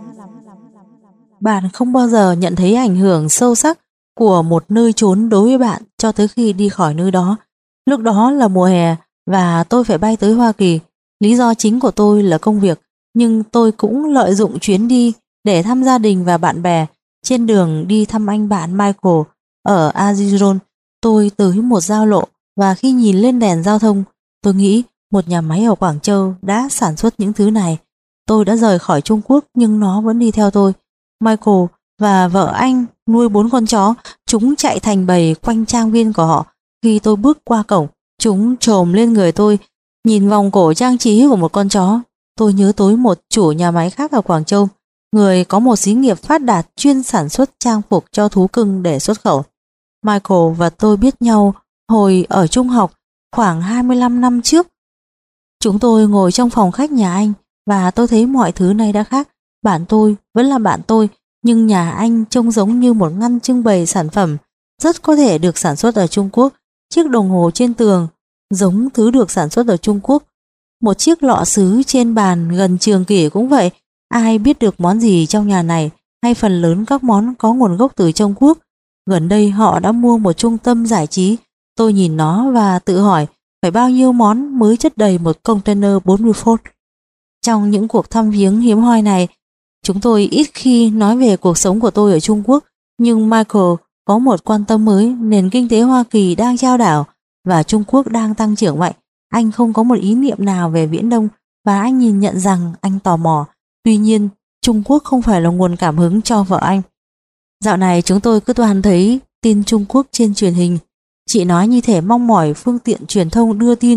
Bạn không bao giờ nhận thấy ảnh hưởng sâu sắc của một nơi chốn đối với bạn cho tới khi đi khỏi nơi đó. Lúc đó là mùa hè và tôi phải bay tới Hoa Kỳ. Lý do chính của tôi là công việc, nhưng tôi cũng lợi dụng chuyến đi để thăm gia đình và bạn bè. Trên đường đi thăm anh bạn Michael ở Arizona, tôi tới một giao lộ và khi nhìn lên đèn giao thông, tôi nghĩ một nhà máy ở Quảng Châu đã sản xuất những thứ này. Tôi đã rời khỏi Trung Quốc nhưng nó vẫn đi theo tôi. Michael và vợ anh nuôi bốn con chó, chúng chạy thành bầy quanh trang viên của họ. Khi tôi bước qua cổng, chúng trồm lên người tôi, nhìn vòng cổ trang trí của một con chó. Tôi nhớ tới một chủ nhà máy khác ở Quảng Châu, người có một xí nghiệp phát đạt chuyên sản xuất trang phục cho thú cưng để xuất khẩu. Michael và tôi biết nhau hồi ở trung học khoảng hai mươi lăm năm trước. Chúng tôi ngồi trong phòng khách nhà anh và tôi thấy mọi thứ này đã khác. Bạn tôi vẫn là bạn tôi, nhưng nhà anh trông giống như một ngăn trưng bày sản phẩm rất có thể được sản xuất ở Trung Quốc. Chiếc đồng hồ trên tường giống thứ được sản xuất ở Trung Quốc. Một chiếc lọ sứ trên bàn gần trường kỷ cũng vậy. Ai biết được món gì trong nhà này, hay phần lớn các món có nguồn gốc từ Trung Quốc. Gần đây họ đã mua một trung tâm giải trí. Tôi nhìn nó và tự hỏi phải bao nhiêu món mới chất đầy một container bốn mươi phút. Trong những cuộc thăm viếng hiếm hoi này, chúng tôi ít khi nói về cuộc sống của tôi ở Trung Quốc, nhưng Michael có một quan tâm mới. Nền kinh tế Hoa Kỳ đang chao đảo và Trung Quốc đang tăng trưởng mạnh. Anh không có một ý niệm nào về Viễn Đông và anh nhìn nhận rằng anh tò mò. Tuy nhiên, Trung Quốc không phải là nguồn cảm hứng cho vợ anh. Dạo này chúng tôi cứ toàn thấy tin Trung Quốc trên truyền hình. Chị nói như thể mong mỏi phương tiện truyền thông đưa tin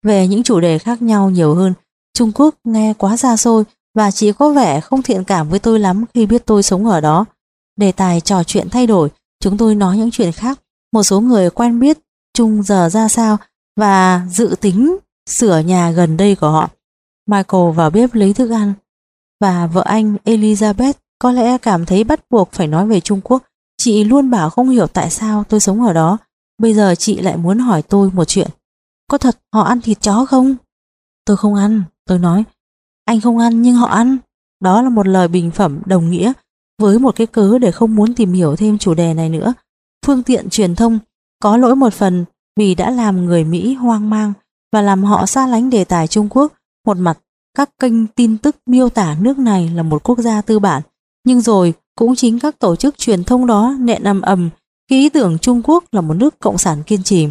về những chủ đề khác nhau nhiều hơn. Trung Quốc nghe quá xa xôi và chỉ có vẻ không thiện cảm với tôi lắm khi biết tôi sống ở đó. Đề tài trò chuyện thay đổi, chúng tôi nói những chuyện khác. Một số người quen biết Trung giờ ra sao và dự tính sửa nhà gần đây của họ. Michael vào bếp lấy thức ăn và vợ anh Elizabeth có lẽ cảm thấy bắt buộc phải nói về Trung Quốc. Chị luôn bảo không hiểu tại sao tôi sống ở đó. Bây giờ chị lại muốn hỏi tôi một chuyện. Có thật họ ăn thịt chó không? Tôi không ăn, tôi nói. Anh không ăn nhưng họ ăn. Đó là một lời bình phẩm đồng nghĩa với một cái cớ để không muốn tìm hiểu thêm chủ đề này nữa. Phương tiện truyền thông có lỗi một phần vì đã làm người Mỹ hoang mang và làm họ xa lánh đề tài Trung Quốc. Một mặt, các kênh tin tức miêu tả nước này là một quốc gia tư bản, nhưng rồi cũng chính các tổ chức truyền thông đó nện ầm ầm cái ý tưởng Trung Quốc là một nước cộng sản kiên trì.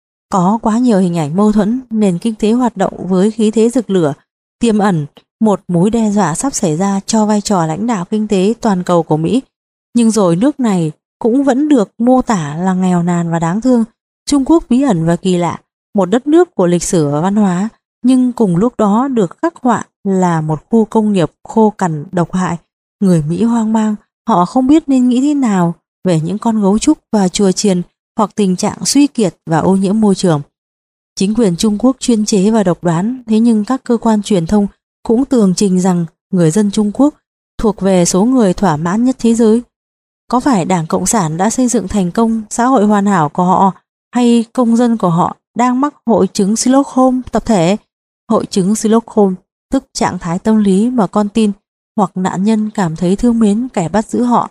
Có quá nhiều hình ảnh mâu thuẫn, nền kinh tế hoạt động với khí thế rực lửa, tiềm ẩn một mối đe dọa sắp xảy ra cho vai trò lãnh đạo kinh tế toàn cầu của Mỹ. Nhưng rồi nước này cũng vẫn được mô tả là nghèo nàn và đáng thương. Trung Quốc bí ẩn và kỳ lạ, một đất nước của lịch sử và văn hóa, nhưng cùng lúc đó được khắc họa là một khu công nghiệp khô cằn độc hại. Người Mỹ hoang mang, họ không biết nên nghĩ thế nào về những con gấu trúc và chùa chiền hoặc tình trạng suy kiệt và ô nhiễm môi trường. Chính quyền Trung Quốc chuyên chế và độc đoán, thế nhưng các cơ quan truyền thông cũng tường trình rằng người dân Trung Quốc thuộc về số người thỏa mãn nhất thế giới. Có phải Đảng Cộng sản đã xây dựng thành công xã hội hoàn hảo của họ, hay công dân của họ đang mắc hội chứng Stockholm tập thể? Hội chứng Stockholm tức trạng thái tâm lý mà con tin hoặc nạn nhân cảm thấy thương mến kẻ bắt giữ họ.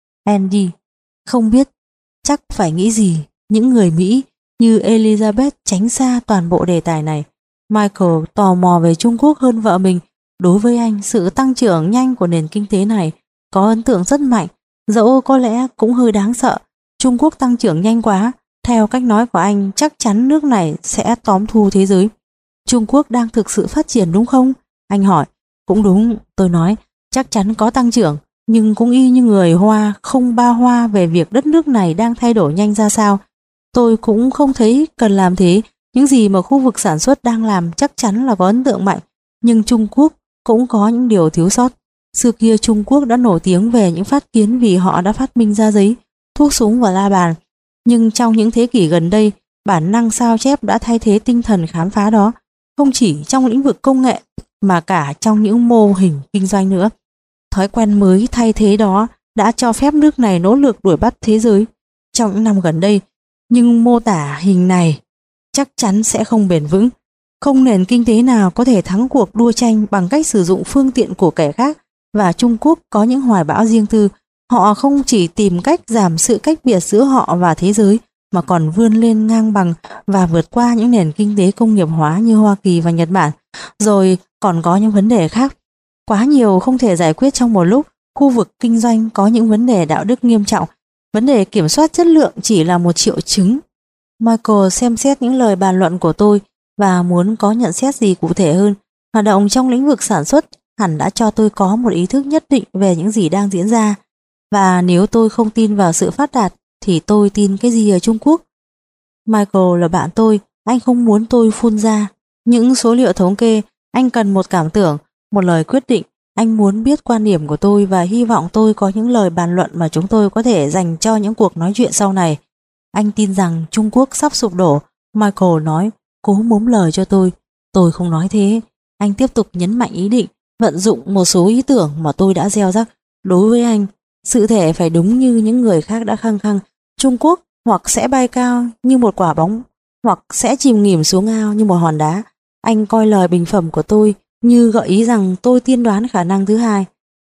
Andy không biết chắc phải nghĩ gì. Những người Mỹ như Elizabeth tránh xa toàn bộ đề tài này. Michael tò mò về Trung Quốc hơn vợ mình. Đối với anh, sự tăng trưởng nhanh của nền kinh tế này có ấn tượng rất mạnh, dẫu có lẽ cũng hơi đáng sợ. Trung Quốc tăng trưởng nhanh quá, theo cách nói của anh, chắc chắn nước này sẽ tóm thu thế giới. Trung Quốc đang thực sự phát triển đúng không? Anh hỏi. Cũng đúng, tôi nói, chắc chắn có tăng trưởng, nhưng cũng y như người Hoa không ba hoa về việc đất nước này đang thay đổi nhanh ra sao. Tôi cũng không thấy cần làm thế. Những gì mà khu vực sản xuất đang làm chắc chắn là có ấn tượng mạnh, nhưng Trung Quốc cũng có những điều thiếu sót. Xưa kia Trung Quốc đã nổi tiếng về những phát kiến vì họ đã phát minh ra giấy, thuốc súng và la bàn. Nhưng trong những thế kỷ gần đây, bản năng sao chép đã thay thế tinh thần khám phá đó, không chỉ trong lĩnh vực công nghệ mà cả trong những mô hình kinh doanh nữa. Thói quen mới thay thế đó đã cho phép nước này nỗ lực đuổi bắt thế giới trong những năm gần đây, nhưng mô tả hình này chắc chắn sẽ không bền vững. Không nền kinh tế nào có thể thắng cuộc đua tranh bằng cách sử dụng phương tiện của kẻ khác, và Trung Quốc có những hoài bão riêng tư. Họ không chỉ tìm cách giảm sự cách biệt giữa họ và thế giới, mà còn vươn lên ngang bằng và vượt qua những nền kinh tế công nghiệp hóa như Hoa Kỳ và Nhật Bản. Rồi còn có những vấn đề khác. Quá nhiều không thể giải quyết trong một lúc. Khu vực kinh doanh có những vấn đề đạo đức nghiêm trọng. Vấn đề kiểm soát chất lượng chỉ là một triệu chứng. Michael xem xét những lời bàn luận của tôi và muốn có nhận xét gì cụ thể hơn. Hoạt động trong lĩnh vực sản xuất hẳn đã cho tôi có một ý thức nhất định về những gì đang diễn ra. Và nếu tôi không tin vào sự phát đạt thì tôi tin cái gì ở Trung Quốc? Michael là bạn tôi, anh không muốn tôi phun ra những số liệu thống kê. Anh cần một cảm tưởng, một lời quyết định. Anh muốn biết quan điểm của tôi và hy vọng tôi có những lời bàn luận mà chúng tôi có thể dành cho những cuộc nói chuyện sau này. Anh tin rằng Trung Quốc sắp sụp đổ, Michael nói, cố mốm lời cho tôi. Tôi không nói thế. Anh tiếp tục nhấn mạnh ý định, vận dụng một số ý tưởng mà tôi đã gieo rắc. Đối với anh, sự thể phải đúng như những người khác đã khăng khăng. Trung Quốc hoặc sẽ bay cao như một quả bóng, hoặc sẽ chìm nghỉm xuống ao như một hòn đá. Anh coi lời bình phẩm của tôi như gợi ý rằng tôi tiên đoán khả năng thứ hai.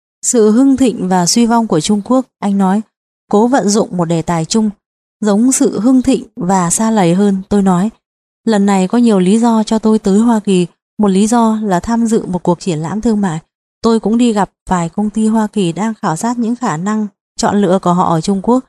Sự hưng thịnh và suy vong của Trung Quốc, anh nói, cố vận dụng một đề tài chung, giống sự hưng thịnh và xa lầy hơn. Tôi nói, lần này có nhiều lý do cho tôi tới Hoa Kỳ. Một lý do là tham dự một cuộc triển lãm thương mại. Tôi cũng đi gặp vài công ty Hoa Kỳ đang khảo sát những khả năng chọn lựa của họ ở Trung Quốc.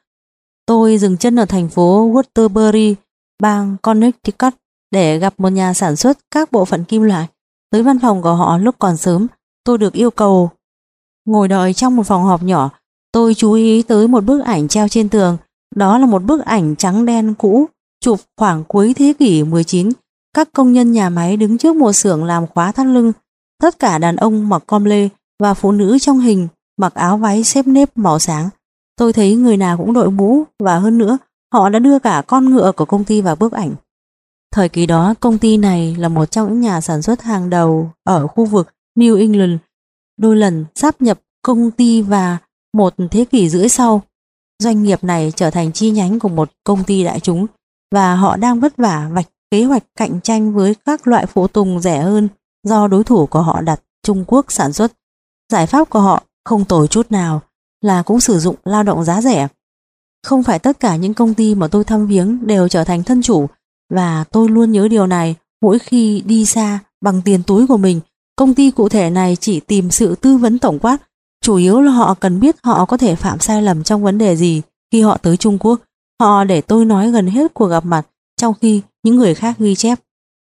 Tôi dừng chân ở thành phố Waterbury, bang Connecticut để gặp một nhà sản xuất các bộ phận kim loại. Tới văn phòng của họ lúc còn sớm, tôi được yêu cầu ngồi đợi trong một phòng họp nhỏ. Tôi chú ý tới một bức ảnh treo trên tường. Đó là một bức ảnh trắng đen cũ, chụp khoảng cuối thế kỷ mười chín. Các công nhân nhà máy đứng trước một xưởng làm khóa thắt lưng, tất cả đàn ông mặc com lê và phụ nữ trong hình mặc áo váy xếp nếp màu sáng. Tôi thấy người nào cũng đội mũ, và hơn nữa, họ đã đưa cả con ngựa của công ty vào bức ảnh. Thời kỳ đó, công ty này là một trong những nhà sản xuất hàng đầu ở khu vực New England, đôi lần sáp nhập công ty, và một thế kỷ rưỡi sau, doanh nghiệp này trở thành chi nhánh của một công ty đại chúng, và họ đang vất vả vạch kế hoạch cạnh tranh với các loại phụ tùng rẻ hơn do đối thủ của họ đặt Trung Quốc sản xuất. Giải pháp của họ không tồi chút nào, là cũng sử dụng lao động giá rẻ. Không phải tất cả những công ty mà tôi thăm viếng đều trở thành thân chủ, và tôi luôn nhớ điều này mỗi khi đi xa bằng tiền túi của mình. Công ty cụ thể này chỉ tìm sự tư vấn tổng quát, chủ yếu là họ cần biết họ có thể phạm sai lầm trong vấn đề gì khi họ tới Trung Quốc. Họ để tôi nói gần hết cuộc gặp mặt, trong khi những người khác ghi chép.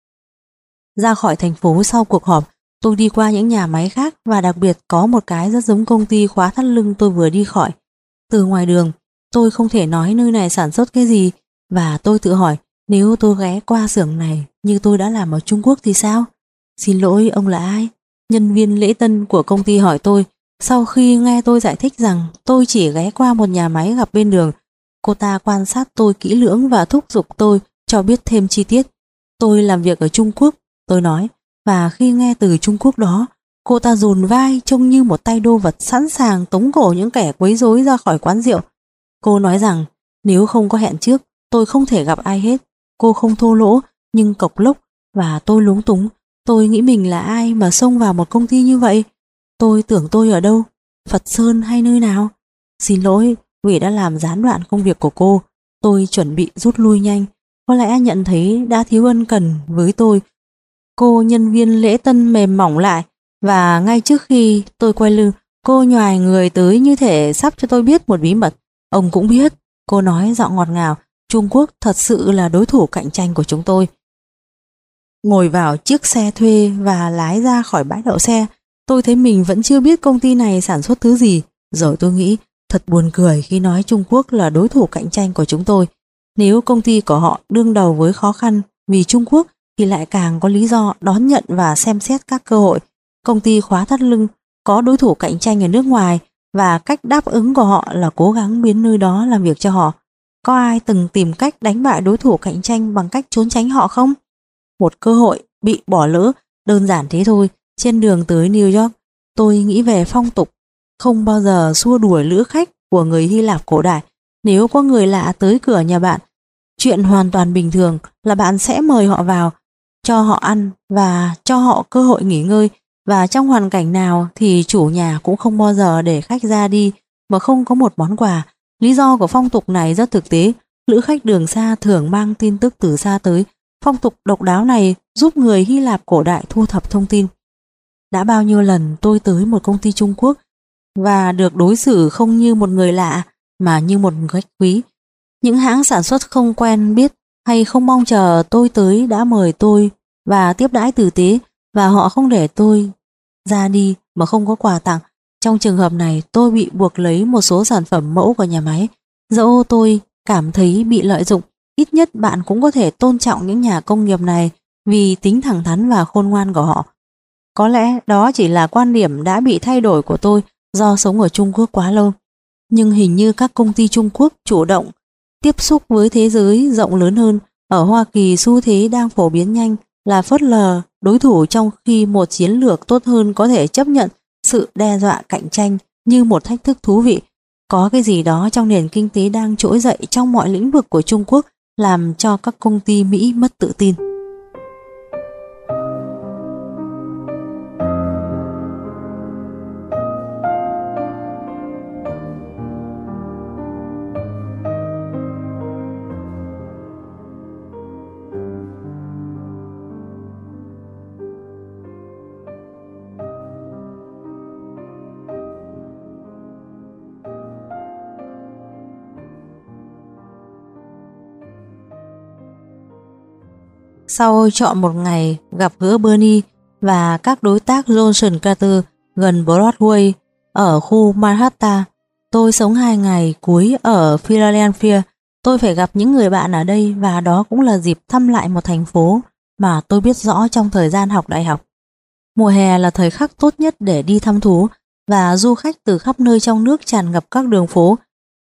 Ra khỏi thành phố sau cuộc họp, tôi đi qua những nhà máy khác, và đặc biệt có một cái rất giống công ty khóa thắt lưng tôi vừa đi khỏi. Từ ngoài đường, tôi không thể nói nơi này sản xuất cái gì, và tôi tự hỏi nếu tôi ghé qua xưởng này như tôi đã làm ở Trung Quốc thì sao? Xin lỗi, ông là ai? Nhân viên lễ tân của công ty hỏi tôi, sau khi nghe tôi giải thích rằng tôi chỉ ghé qua một nhà máy gặp bên đường. Cô ta quan sát tôi kỹ lưỡng và thúc giục tôi cho biết thêm chi tiết. Tôi làm việc ở Trung Quốc, tôi nói, và khi nghe từ Trung Quốc đó, cô ta dồn vai trông như một tay đô vật sẵn sàng tống cổ những kẻ quấy rối ra khỏi quán rượu. Cô nói rằng nếu không có hẹn trước, tôi không thể gặp ai hết. Cô không thô lỗ nhưng cộc lốc, và tôi lúng túng. Tôi nghĩ mình là ai mà xông vào một công ty như vậy? Tôi tưởng tôi ở đâu? Phật Sơn hay nơi nào? Xin lỗi vì đã làm gián đoạn công việc của cô. Tôi chuẩn bị rút lui nhanh. Có lẽ nhận thấy đã thiếu ân cần với tôi. Cô nhân viên lễ tân mềm mỏng lại, và ngay trước khi tôi quay lưng, cô nhoài người tới như thể sắp cho tôi biết một bí mật. Ông cũng biết, cô nói giọng ngọt ngào, Trung Quốc thật sự là đối thủ cạnh tranh của chúng tôi. Ngồi vào chiếc xe thuê và lái ra khỏi bãi đậu xe, tôi thấy mình vẫn chưa biết công ty này sản xuất thứ gì. Rồi tôi nghĩ, thật buồn cười khi nói Trung Quốc là đối thủ cạnh tranh của chúng tôi. Nếu công ty của họ đương đầu với khó khăn vì Trung Quốc, thì lại càng có lý do đón nhận và xem xét các cơ hội. Công ty khóa thắt lưng có đối thủ cạnh tranh ở nước ngoài, và cách đáp ứng của họ là cố gắng biến nơi đó làm việc cho họ. Có ai từng tìm cách đánh bại đối thủ cạnh tranh bằng cách trốn tránh họ không? Một cơ hội bị bỏ lỡ, đơn giản thế thôi. Trên đường tới New York, tôi nghĩ về phong tục không bao giờ xua đuổi lữ khách của người Hy Lạp cổ đại. Nếu có người lạ tới cửa nhà bạn, chuyện hoàn toàn bình thường là bạn sẽ mời họ vào, cho họ ăn và cho họ cơ hội nghỉ ngơi. Và trong hoàn cảnh nào thì chủ nhà cũng không bao giờ để khách ra đi mà không có một món quà. Lý do của phong tục này rất thực tế. Lữ khách đường xa thường mang tin tức từ xa tới. Phong tục độc đáo này giúp người Hy Lạp cổ đại thu thập thông tin. Đã bao nhiêu lần tôi tới một công ty Trung Quốc và được đối xử không như một người lạ mà như một khách quý. Những hãng sản xuất không quen biết hay không mong chờ tôi tới đã mời tôi và tiếp đãi tử tế, và họ không để tôi ra đi mà không có quà tặng. Trong trường hợp này, tôi bị buộc lấy một số sản phẩm mẫu của nhà máy. Dẫu tôi cảm thấy bị lợi dụng, ít nhất bạn cũng có thể tôn trọng những nhà công nghiệp này vì tính thẳng thắn và khôn ngoan của họ. Có lẽ đó chỉ là quan điểm đã bị thay đổi của tôi do sống ở Trung Quốc quá lâu. Nhưng hình như các công ty Trung Quốc chủ động tiếp xúc với thế giới rộng lớn hơn. Ở Hoa Kỳ, xu thế đang phổ biến nhanh là phớt lờ đối thủ, trong khi một chiến lược tốt hơn có thể chấp nhận sự đe dọa cạnh tranh như một thách thức thú vị. Có cái gì đó trong nền kinh tế đang trỗi dậy trong mọi lĩnh vực của Trung Quốc làm cho các công ty Mỹ mất tự tin. Sau chọn một ngày gặp gỡ Bernie và các đối tác Johnson Carter gần Broadway ở khu Manhattan, tôi sống hai ngày cuối ở Philadelphia. Tôi phải gặp những người bạn ở đây, và đó cũng là dịp thăm lại một thành phố mà tôi biết rõ trong thời gian học đại học. Mùa hè là thời khắc tốt nhất để đi thăm thú, và du khách từ khắp nơi trong nước tràn ngập các đường phố.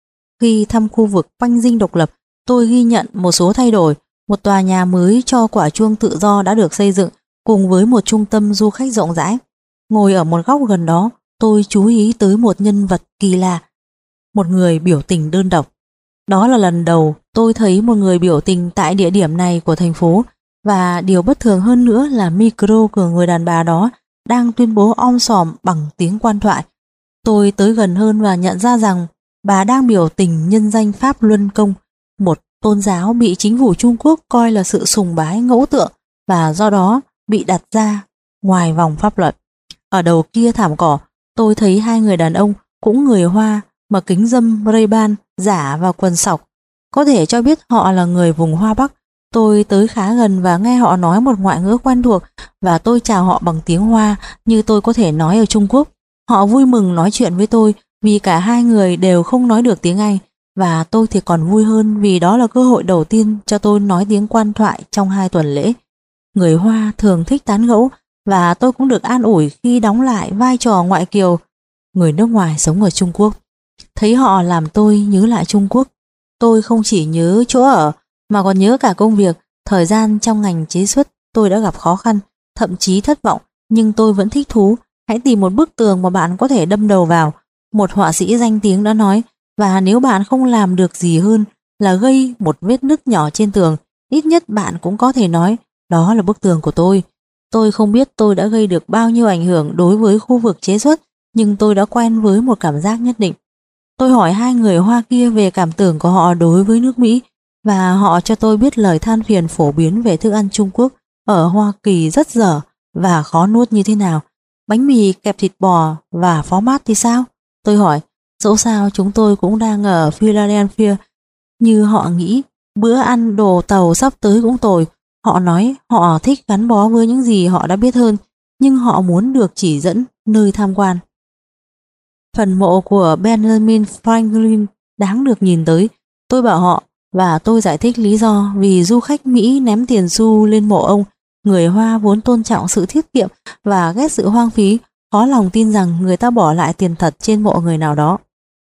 Khi thăm khu vực quanh dinh độc lập, tôi ghi nhận một số thay đổi. Một tòa nhà mới cho quả chuông tự do đã được xây dựng, cùng với một trung tâm du khách rộng rãi. Ngồi ở một góc gần đó, tôi chú ý tới một nhân vật kỳ lạ, một người biểu tình đơn độc. Đó là lần đầu tôi thấy một người biểu tình tại địa điểm này của thành phố, và điều bất thường hơn nữa là micro của người đàn bà đó đang tuyên bố om sòm bằng tiếng quan thoại. Tôi tới gần hơn và nhận ra rằng bà đang biểu tình nhân danh Pháp Luân Công, một tôn giáo bị chính phủ Trung Quốc coi là sự sùng bái ngẫu tượng và do đó bị đặt ra ngoài vòng pháp luật. Ở đầu kia thảm cỏ, tôi thấy hai người đàn ông cũng người Hoa mặc kính râm Ray-Ban giả và quần sọc. Có thể cho biết họ là người vùng Hoa Bắc. Tôi tới khá gần và nghe họ nói một ngoại ngữ quen thuộc, và tôi chào họ bằng tiếng Hoa như tôi có thể nói ở Trung Quốc. Họ vui mừng nói chuyện với tôi vì cả hai người đều không nói được tiếng Anh, và tôi thì còn vui hơn vì đó là cơ hội đầu tiên cho tôi nói tiếng quan thoại trong hai tuần lễ. Người Hoa thường thích tán gẫu, và tôi cũng được an ủi khi đóng lại vai trò ngoại kiều, người nước ngoài sống ở Trung Quốc. Thấy họ làm tôi nhớ lại Trung Quốc. Tôi không chỉ nhớ chỗ ở mà còn nhớ cả công việc. Thời gian trong ngành chế xuất tôi đã gặp khó khăn, thậm chí thất vọng, nhưng tôi vẫn thích thú. Hãy tìm một bức tường mà bạn có thể đâm đầu vào, một họa sĩ danh tiếng đã nói, và nếu bạn không làm được gì hơn là gây một vết nứt nhỏ trên tường, ít nhất bạn cũng có thể nói đó là bức tường của tôi. Tôi không biết tôi đã gây được bao nhiêu ảnh hưởng đối với khu vực chế xuất, nhưng tôi đã quen với một cảm giác nhất định. Tôi hỏi hai người Hoa kia về cảm tưởng của họ đối với nước Mỹ, và họ cho tôi biết lời than phiền phổ biến về thức ăn Trung Quốc ở Hoa Kỳ rất dở và khó nuốt như thế nào. Bánh mì kẹp thịt bò và phó mát thì sao? Tôi hỏi. Dẫu sao chúng tôi cũng đang ở Philadelphia, như họ nghĩ bữa ăn đồ tàu sắp tới cũng tồi. Họ nói họ thích gắn bó với những gì họ đã biết hơn, nhưng họ muốn được chỉ dẫn nơi tham quan. Phần mộ của Benjamin Franklin đáng được nhìn tới, tôi bảo họ, và tôi giải thích lý do vì du khách Mỹ ném tiền xu lên mộ ông. Người Hoa vốn tôn trọng sự tiết kiệm và ghét sự hoang phí, khó lòng tin rằng người ta bỏ lại tiền thật trên mộ người nào đó.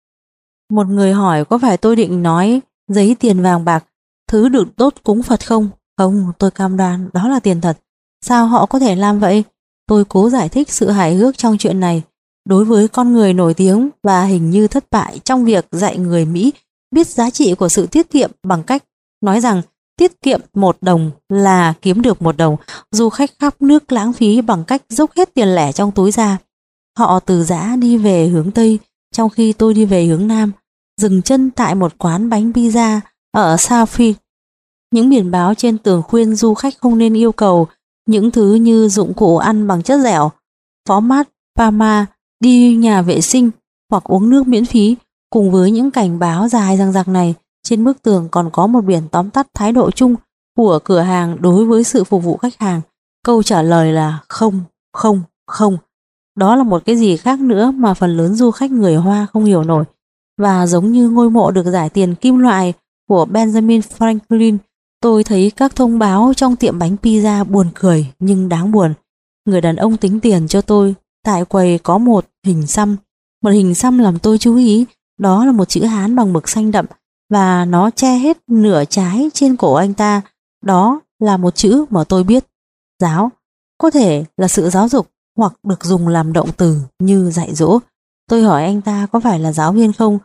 Một người hỏi có phải tôi định nói giấy tiền vàng bạc, thứ được đốt cúng Phật không? Không, tôi cam đoan đó là tiền thật. Sao họ có thể làm vậy? Tôi cố giải thích sự hài hước trong chuyện này. Đối với con người nổi tiếng và hình như thất bại trong việc dạy người Mỹ biết giá trị của sự tiết kiệm bằng cách nói rằng tiết kiệm một đồng là kiếm được một đồng, du khách khắp nước lãng phí bằng cách dốc hết tiền lẻ trong túi ra. Họ từ giã đi về hướng Tây, trong khi tôi đi về hướng Nam, dừng chân tại một quán bánh pizza ở Southfield. Những biển báo trên tường khuyên du khách không nên yêu cầu những thứ như dụng cụ ăn bằng chất dẻo, phó mát, Parma, đi nhà vệ sinh hoặc uống nước miễn phí. Cùng với những cảnh báo dài dằng dặc này, trên bức tường còn có một biển tóm tắt thái độ chung của cửa hàng đối với sự phục vụ khách hàng. Câu trả lời là không, không, không. Đó là một cái gì khác nữa mà phần lớn du khách người Hoa không hiểu nổi. Và giống như ngôi mộ được giải tiền kim loại của Benjamin Franklin, tôi thấy các thông báo trong tiệm bánh pizza buồn cười nhưng đáng buồn. Người đàn ông tính tiền cho tôi. Tại quầy có một hình xăm. Một hình xăm làm tôi chú ý. Đó là một chữ Hán bằng mực xanh đậm, và nó che hết nửa trái trên cổ anh ta. Đó là một chữ mà tôi biết. Giáo. Có thể là sự giáo dục, hoặc được dùng làm động từ như dạy dỗ. Tôi hỏi anh ta có phải là giáo viên không,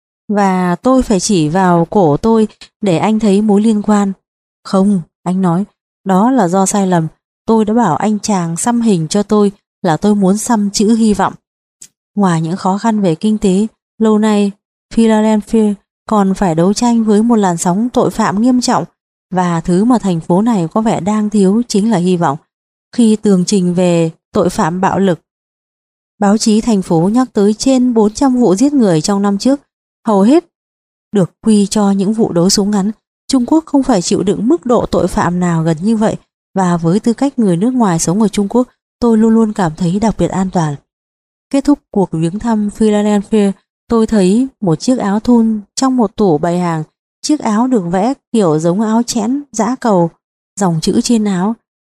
và tôi phải chỉ vào cổ tôi để anh thấy mối liên quan. Không, anh nói, đó là do sai lầm. Tôi đã bảo anh chàng xăm hình cho tôi là tôi muốn xăm chữ hy vọng. Ngoài những khó khăn về kinh tế, lâu nay Philadelphia còn phải đấu tranh với một làn sóng tội phạm nghiêm trọng, và thứ mà thành phố này có vẻ đang thiếu chính là hy vọng. Khi tường trình về tội phạm bạo lực, báo chí thành phố nhắc tới trên bốn trăm vụ giết người trong năm trước, hầu hết được quy cho những vụ đấu súng ngắn. Trung Quốc không phải chịu đựng mức độ tội phạm nào gần như vậy, và với tư cách người nước ngoài sống ở Trung Quốc, tôi luôn luôn cảm thấy đặc biệt an toàn. Kết thúc cuộc viếng thăm Philadelphia, tôi thấy một chiếc áo thun trong một tủ bày hàng. Chiếc áo được vẽ kiểu giống áo chẽn dã cầu, dòng chữ trên áo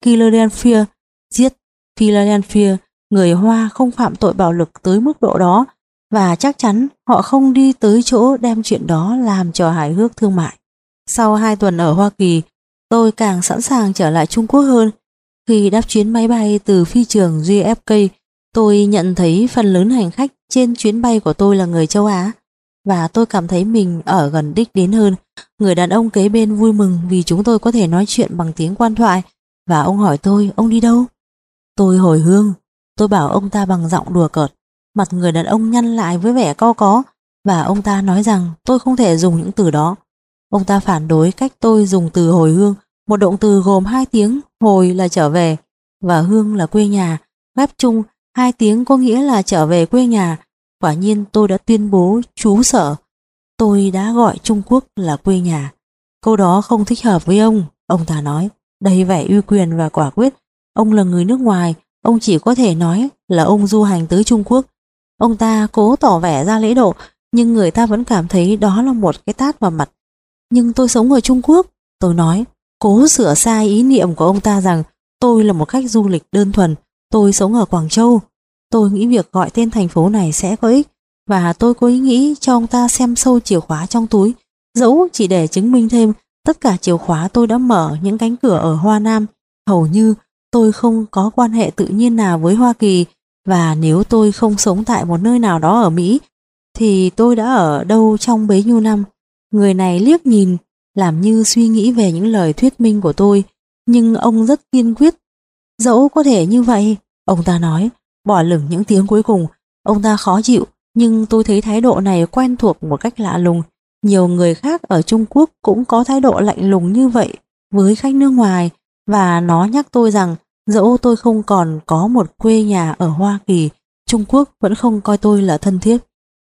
Philadelphia. Giết Philadelphia, người Hoa không phạm tội bạo lực tới mức độ đó, và chắc chắn họ không đi tới chỗ đem chuyện đó làm trò hài hước thương mại. Sau hai tuần ở Hoa Kỳ, tôi càng sẵn sàng trở lại Trung Quốc hơn. Khi đáp chuyến máy bay từ phi trường giê ép ca, tôi nhận thấy phần lớn hành khách trên chuyến bay của tôi là người châu Á, và tôi cảm thấy mình ở gần đích đến hơn. Người đàn ông kế bên vui mừng vì chúng tôi có thể nói chuyện bằng tiếng quan thoại, và ông hỏi tôi ông đi đâu. Tôi hồi hương, tôi bảo ông ta bằng giọng đùa cợt. Mặt người đàn ông nhăn lại với vẻ cau có, và ông ta nói rằng tôi không thể dùng những từ đó. Ông ta phản đối cách tôi dùng từ hồi hương, một động từ gồm hai tiếng, hồi là trở về và hương là quê nhà, ghép chung hai tiếng có nghĩa là trở về quê nhà. Quả nhiên tôi đã tuyên bố trú sở. Tôi đã gọi Trung Quốc là quê nhà. Câu đó không thích hợp với ông, ông ta nói, đầy vẻ uy quyền và quả quyết. Ông là người nước ngoài, ông chỉ có thể nói là ông du hành tới Trung Quốc. Ông ta cố tỏ vẻ ra lễ độ, nhưng người ta vẫn cảm thấy đó là một cái tát vào mặt. Nhưng tôi sống ở Trung Quốc, tôi nói, cố sửa sai ý niệm của ông ta rằng tôi là một khách du lịch đơn thuần. Tôi sống ở Quảng Châu. Tôi nghĩ việc gọi tên thành phố này sẽ có ích, và tôi có ý nghĩ cho ông ta xem sâu chìa khóa trong túi, dẫu chỉ để chứng minh thêm tất cả chìa khóa tôi đã mở những cánh cửa ở Hoa Nam. Hầu như tôi không có quan hệ tự nhiên nào với Hoa Kỳ, và nếu tôi không sống tại một nơi nào đó ở Mỹ, thì tôi đã ở đâu trong bấy nhiêu năm. Người này liếc nhìn, làm như suy nghĩ về những lời thuyết minh của tôi, nhưng ông rất kiên quyết. Dẫu có thể như vậy, ông ta nói, bỏ lửng những tiếng cuối cùng. Ông ta khó chịu, nhưng tôi thấy thái độ này quen thuộc một cách lạ lùng. Nhiều người khác ở Trung Quốc cũng có thái độ lạnh lùng như vậy với khách nước ngoài, và nó nhắc tôi rằng dẫu tôi không còn có một quê nhà ở Hoa Kỳ, Trung Quốc vẫn không coi tôi là thân thiết.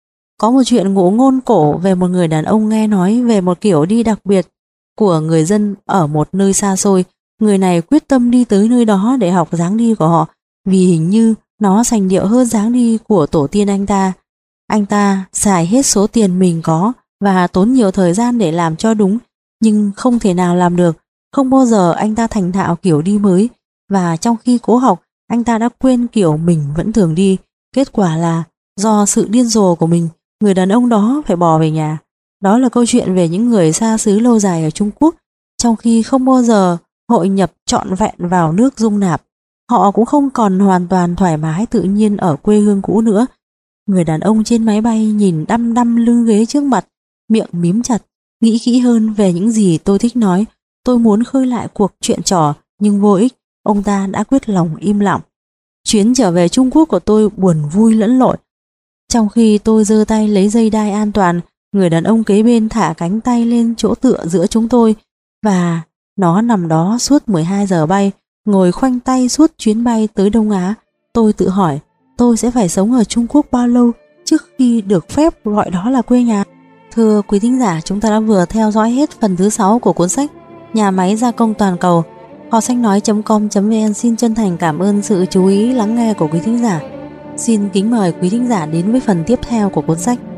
Có một chuyện ngụ ngôn cổ về một người đàn ông nghe nói về một kiểu đi đặc biệt của người dân ở một nơi xa xôi. Người này quyết tâm đi tới nơi đó để học dáng đi của họ, vì hình như nó sành điệu hơn dáng đi của tổ tiên anh ta. Anh ta xài hết số tiền mình có và tốn nhiều thời gian để làm cho đúng, nhưng không thể nào làm được. Không bao giờ anh ta thành thạo kiểu đi mới, và trong khi cố học, anh ta đã quên kiểu mình vẫn thường đi. Kết quả là do sự điên rồ của mình, người đàn ông đó phải bỏ về nhà. Đó là câu chuyện về những người xa xứ lâu dài ở Trung Quốc, trong khi không bao giờ hội nhập trọn vẹn vào nước dung nạp. Họ cũng không còn hoàn toàn thoải mái tự nhiên ở quê hương cũ nữa. Người đàn ông trên máy bay nhìn đăm đăm lưng ghế trước mặt, miệng mím chặt, nghĩ kỹ hơn về những gì tôi thích nói. Tôi muốn khơi lại cuộc chuyện trò, nhưng vô ích. Ông ta đã quyết lòng im lặng. Chuyến trở về Trung Quốc của tôi buồn vui lẫn lộn. Trong khi tôi giơ tay lấy dây đai an toàn, người đàn ông kế bên thả cánh tay lên chỗ tựa giữa chúng tôi, và nó nằm đó suốt mười hai giờ bay, ngồi khoanh tay suốt chuyến bay tới Đông Á. Tôi tự hỏi, tôi sẽ phải sống ở Trung Quốc bao lâu trước khi được phép gọi đó là quê nhà? Thưa quý thính giả, chúng ta đã vừa theo dõi hết phần thứ sáu của cuốn sách Nhà máy gia công toàn cầu. Kho sách nói chấm com chấm vn xin chân thành cảm ơn sự chú ý lắng nghe của quý thính giả. Xin kính mời quý thính giả đến với phần tiếp theo của cuốn sách.